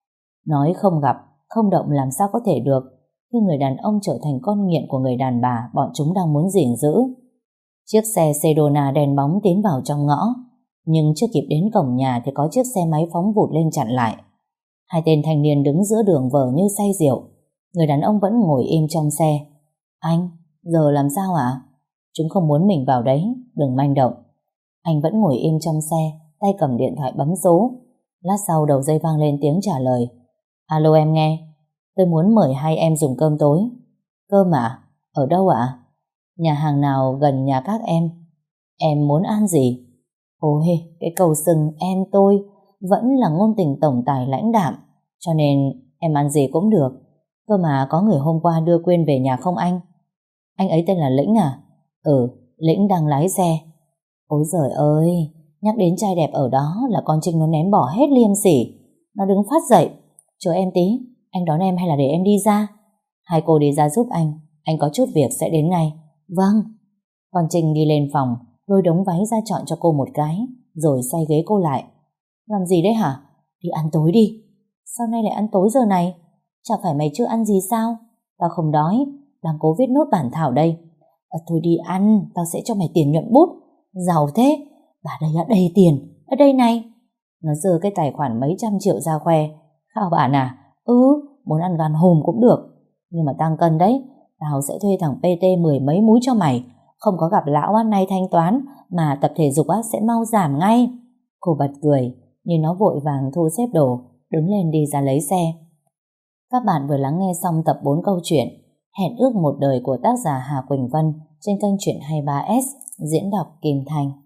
Nói không gặp, không động làm sao có thể được khi người đàn ông trở thành con nghiện của người đàn bà bọn chúng đang muốn gìn giữ. Chiếc xe Sedona đèn bóng tiến vào trong ngõ, nhưng chưa kịp đến cổng nhà thì có chiếc xe máy phóng vụt lên chặn lại. Hai tên thanh niên đứng giữa đường vờ như say rượu. Người đàn ông vẫn ngồi im trong xe. Anh, giờ làm sao ạ? Chúng không muốn mình vào đấy, đừng manh động. Anh vẫn ngồi im trong xe, tay cầm điện thoại bấm số. Lát sau đầu dây vang lên tiếng trả lời. Alo, em nghe. Tôi muốn mời hai em dùng cơm tối. Cơm à? Ở đâu ạ? Nhà hàng nào gần nhà các em? Em muốn ăn gì? Ôi, cái câu xưng em tôi vẫn là ngôn tình tổng tài lãnh đạm, cho nên em ăn gì cũng được. Cơ mà có người hôm qua đưa quên về nhà không anh? Anh ấy tên là Lĩnh à? Ừ, Lĩnh đang lái xe. Ôi giời ơi, nhắc đến trai đẹp ở đó là con Trinh nó ném bỏ hết liêm sỉ. Nó đứng phát dậy. Chờ em tí, anh đón em hay là để em đi ra? Hai cô đi ra giúp anh có chút việc sẽ đến ngay. Vâng. Con Trinh đi lên phòng, lôi đống váy ra chọn cho cô một cái, rồi xoay ghế cô lại. Làm gì đấy hả? Đi ăn tối đi. Sao nay lại ăn tối giờ này? Chả phải mày chưa ăn gì sao? Tao không đói, đang cố viết nốt bản thảo đây. Thôi đi ăn, tao sẽ cho mày tiền nhuận bút. Giàu thế, bà đây đã đầy tiền, ở đây này. Nó giơ cái tài khoản mấy trăm triệu ra khoe. Khao bạn à? Muốn ăn gan hùm cũng được. Nhưng mà tăng cân đấy, tao sẽ thuê thằng PT 10 mấy múi cho mày. Không có gặp lão ăn nay thanh toán, mà tập thể dục sẽ mau giảm ngay. Cô bật cười, nhưng nó vội vàng thu xếp đồ, đứng lên đi ra lấy xe. Các bạn vừa lắng nghe xong tập 4 câu chuyện Hẹn ước một đời của tác giả Hà Quỳnh Vân trên kênh Chuyện 23S, diễn đọc Kim Thành.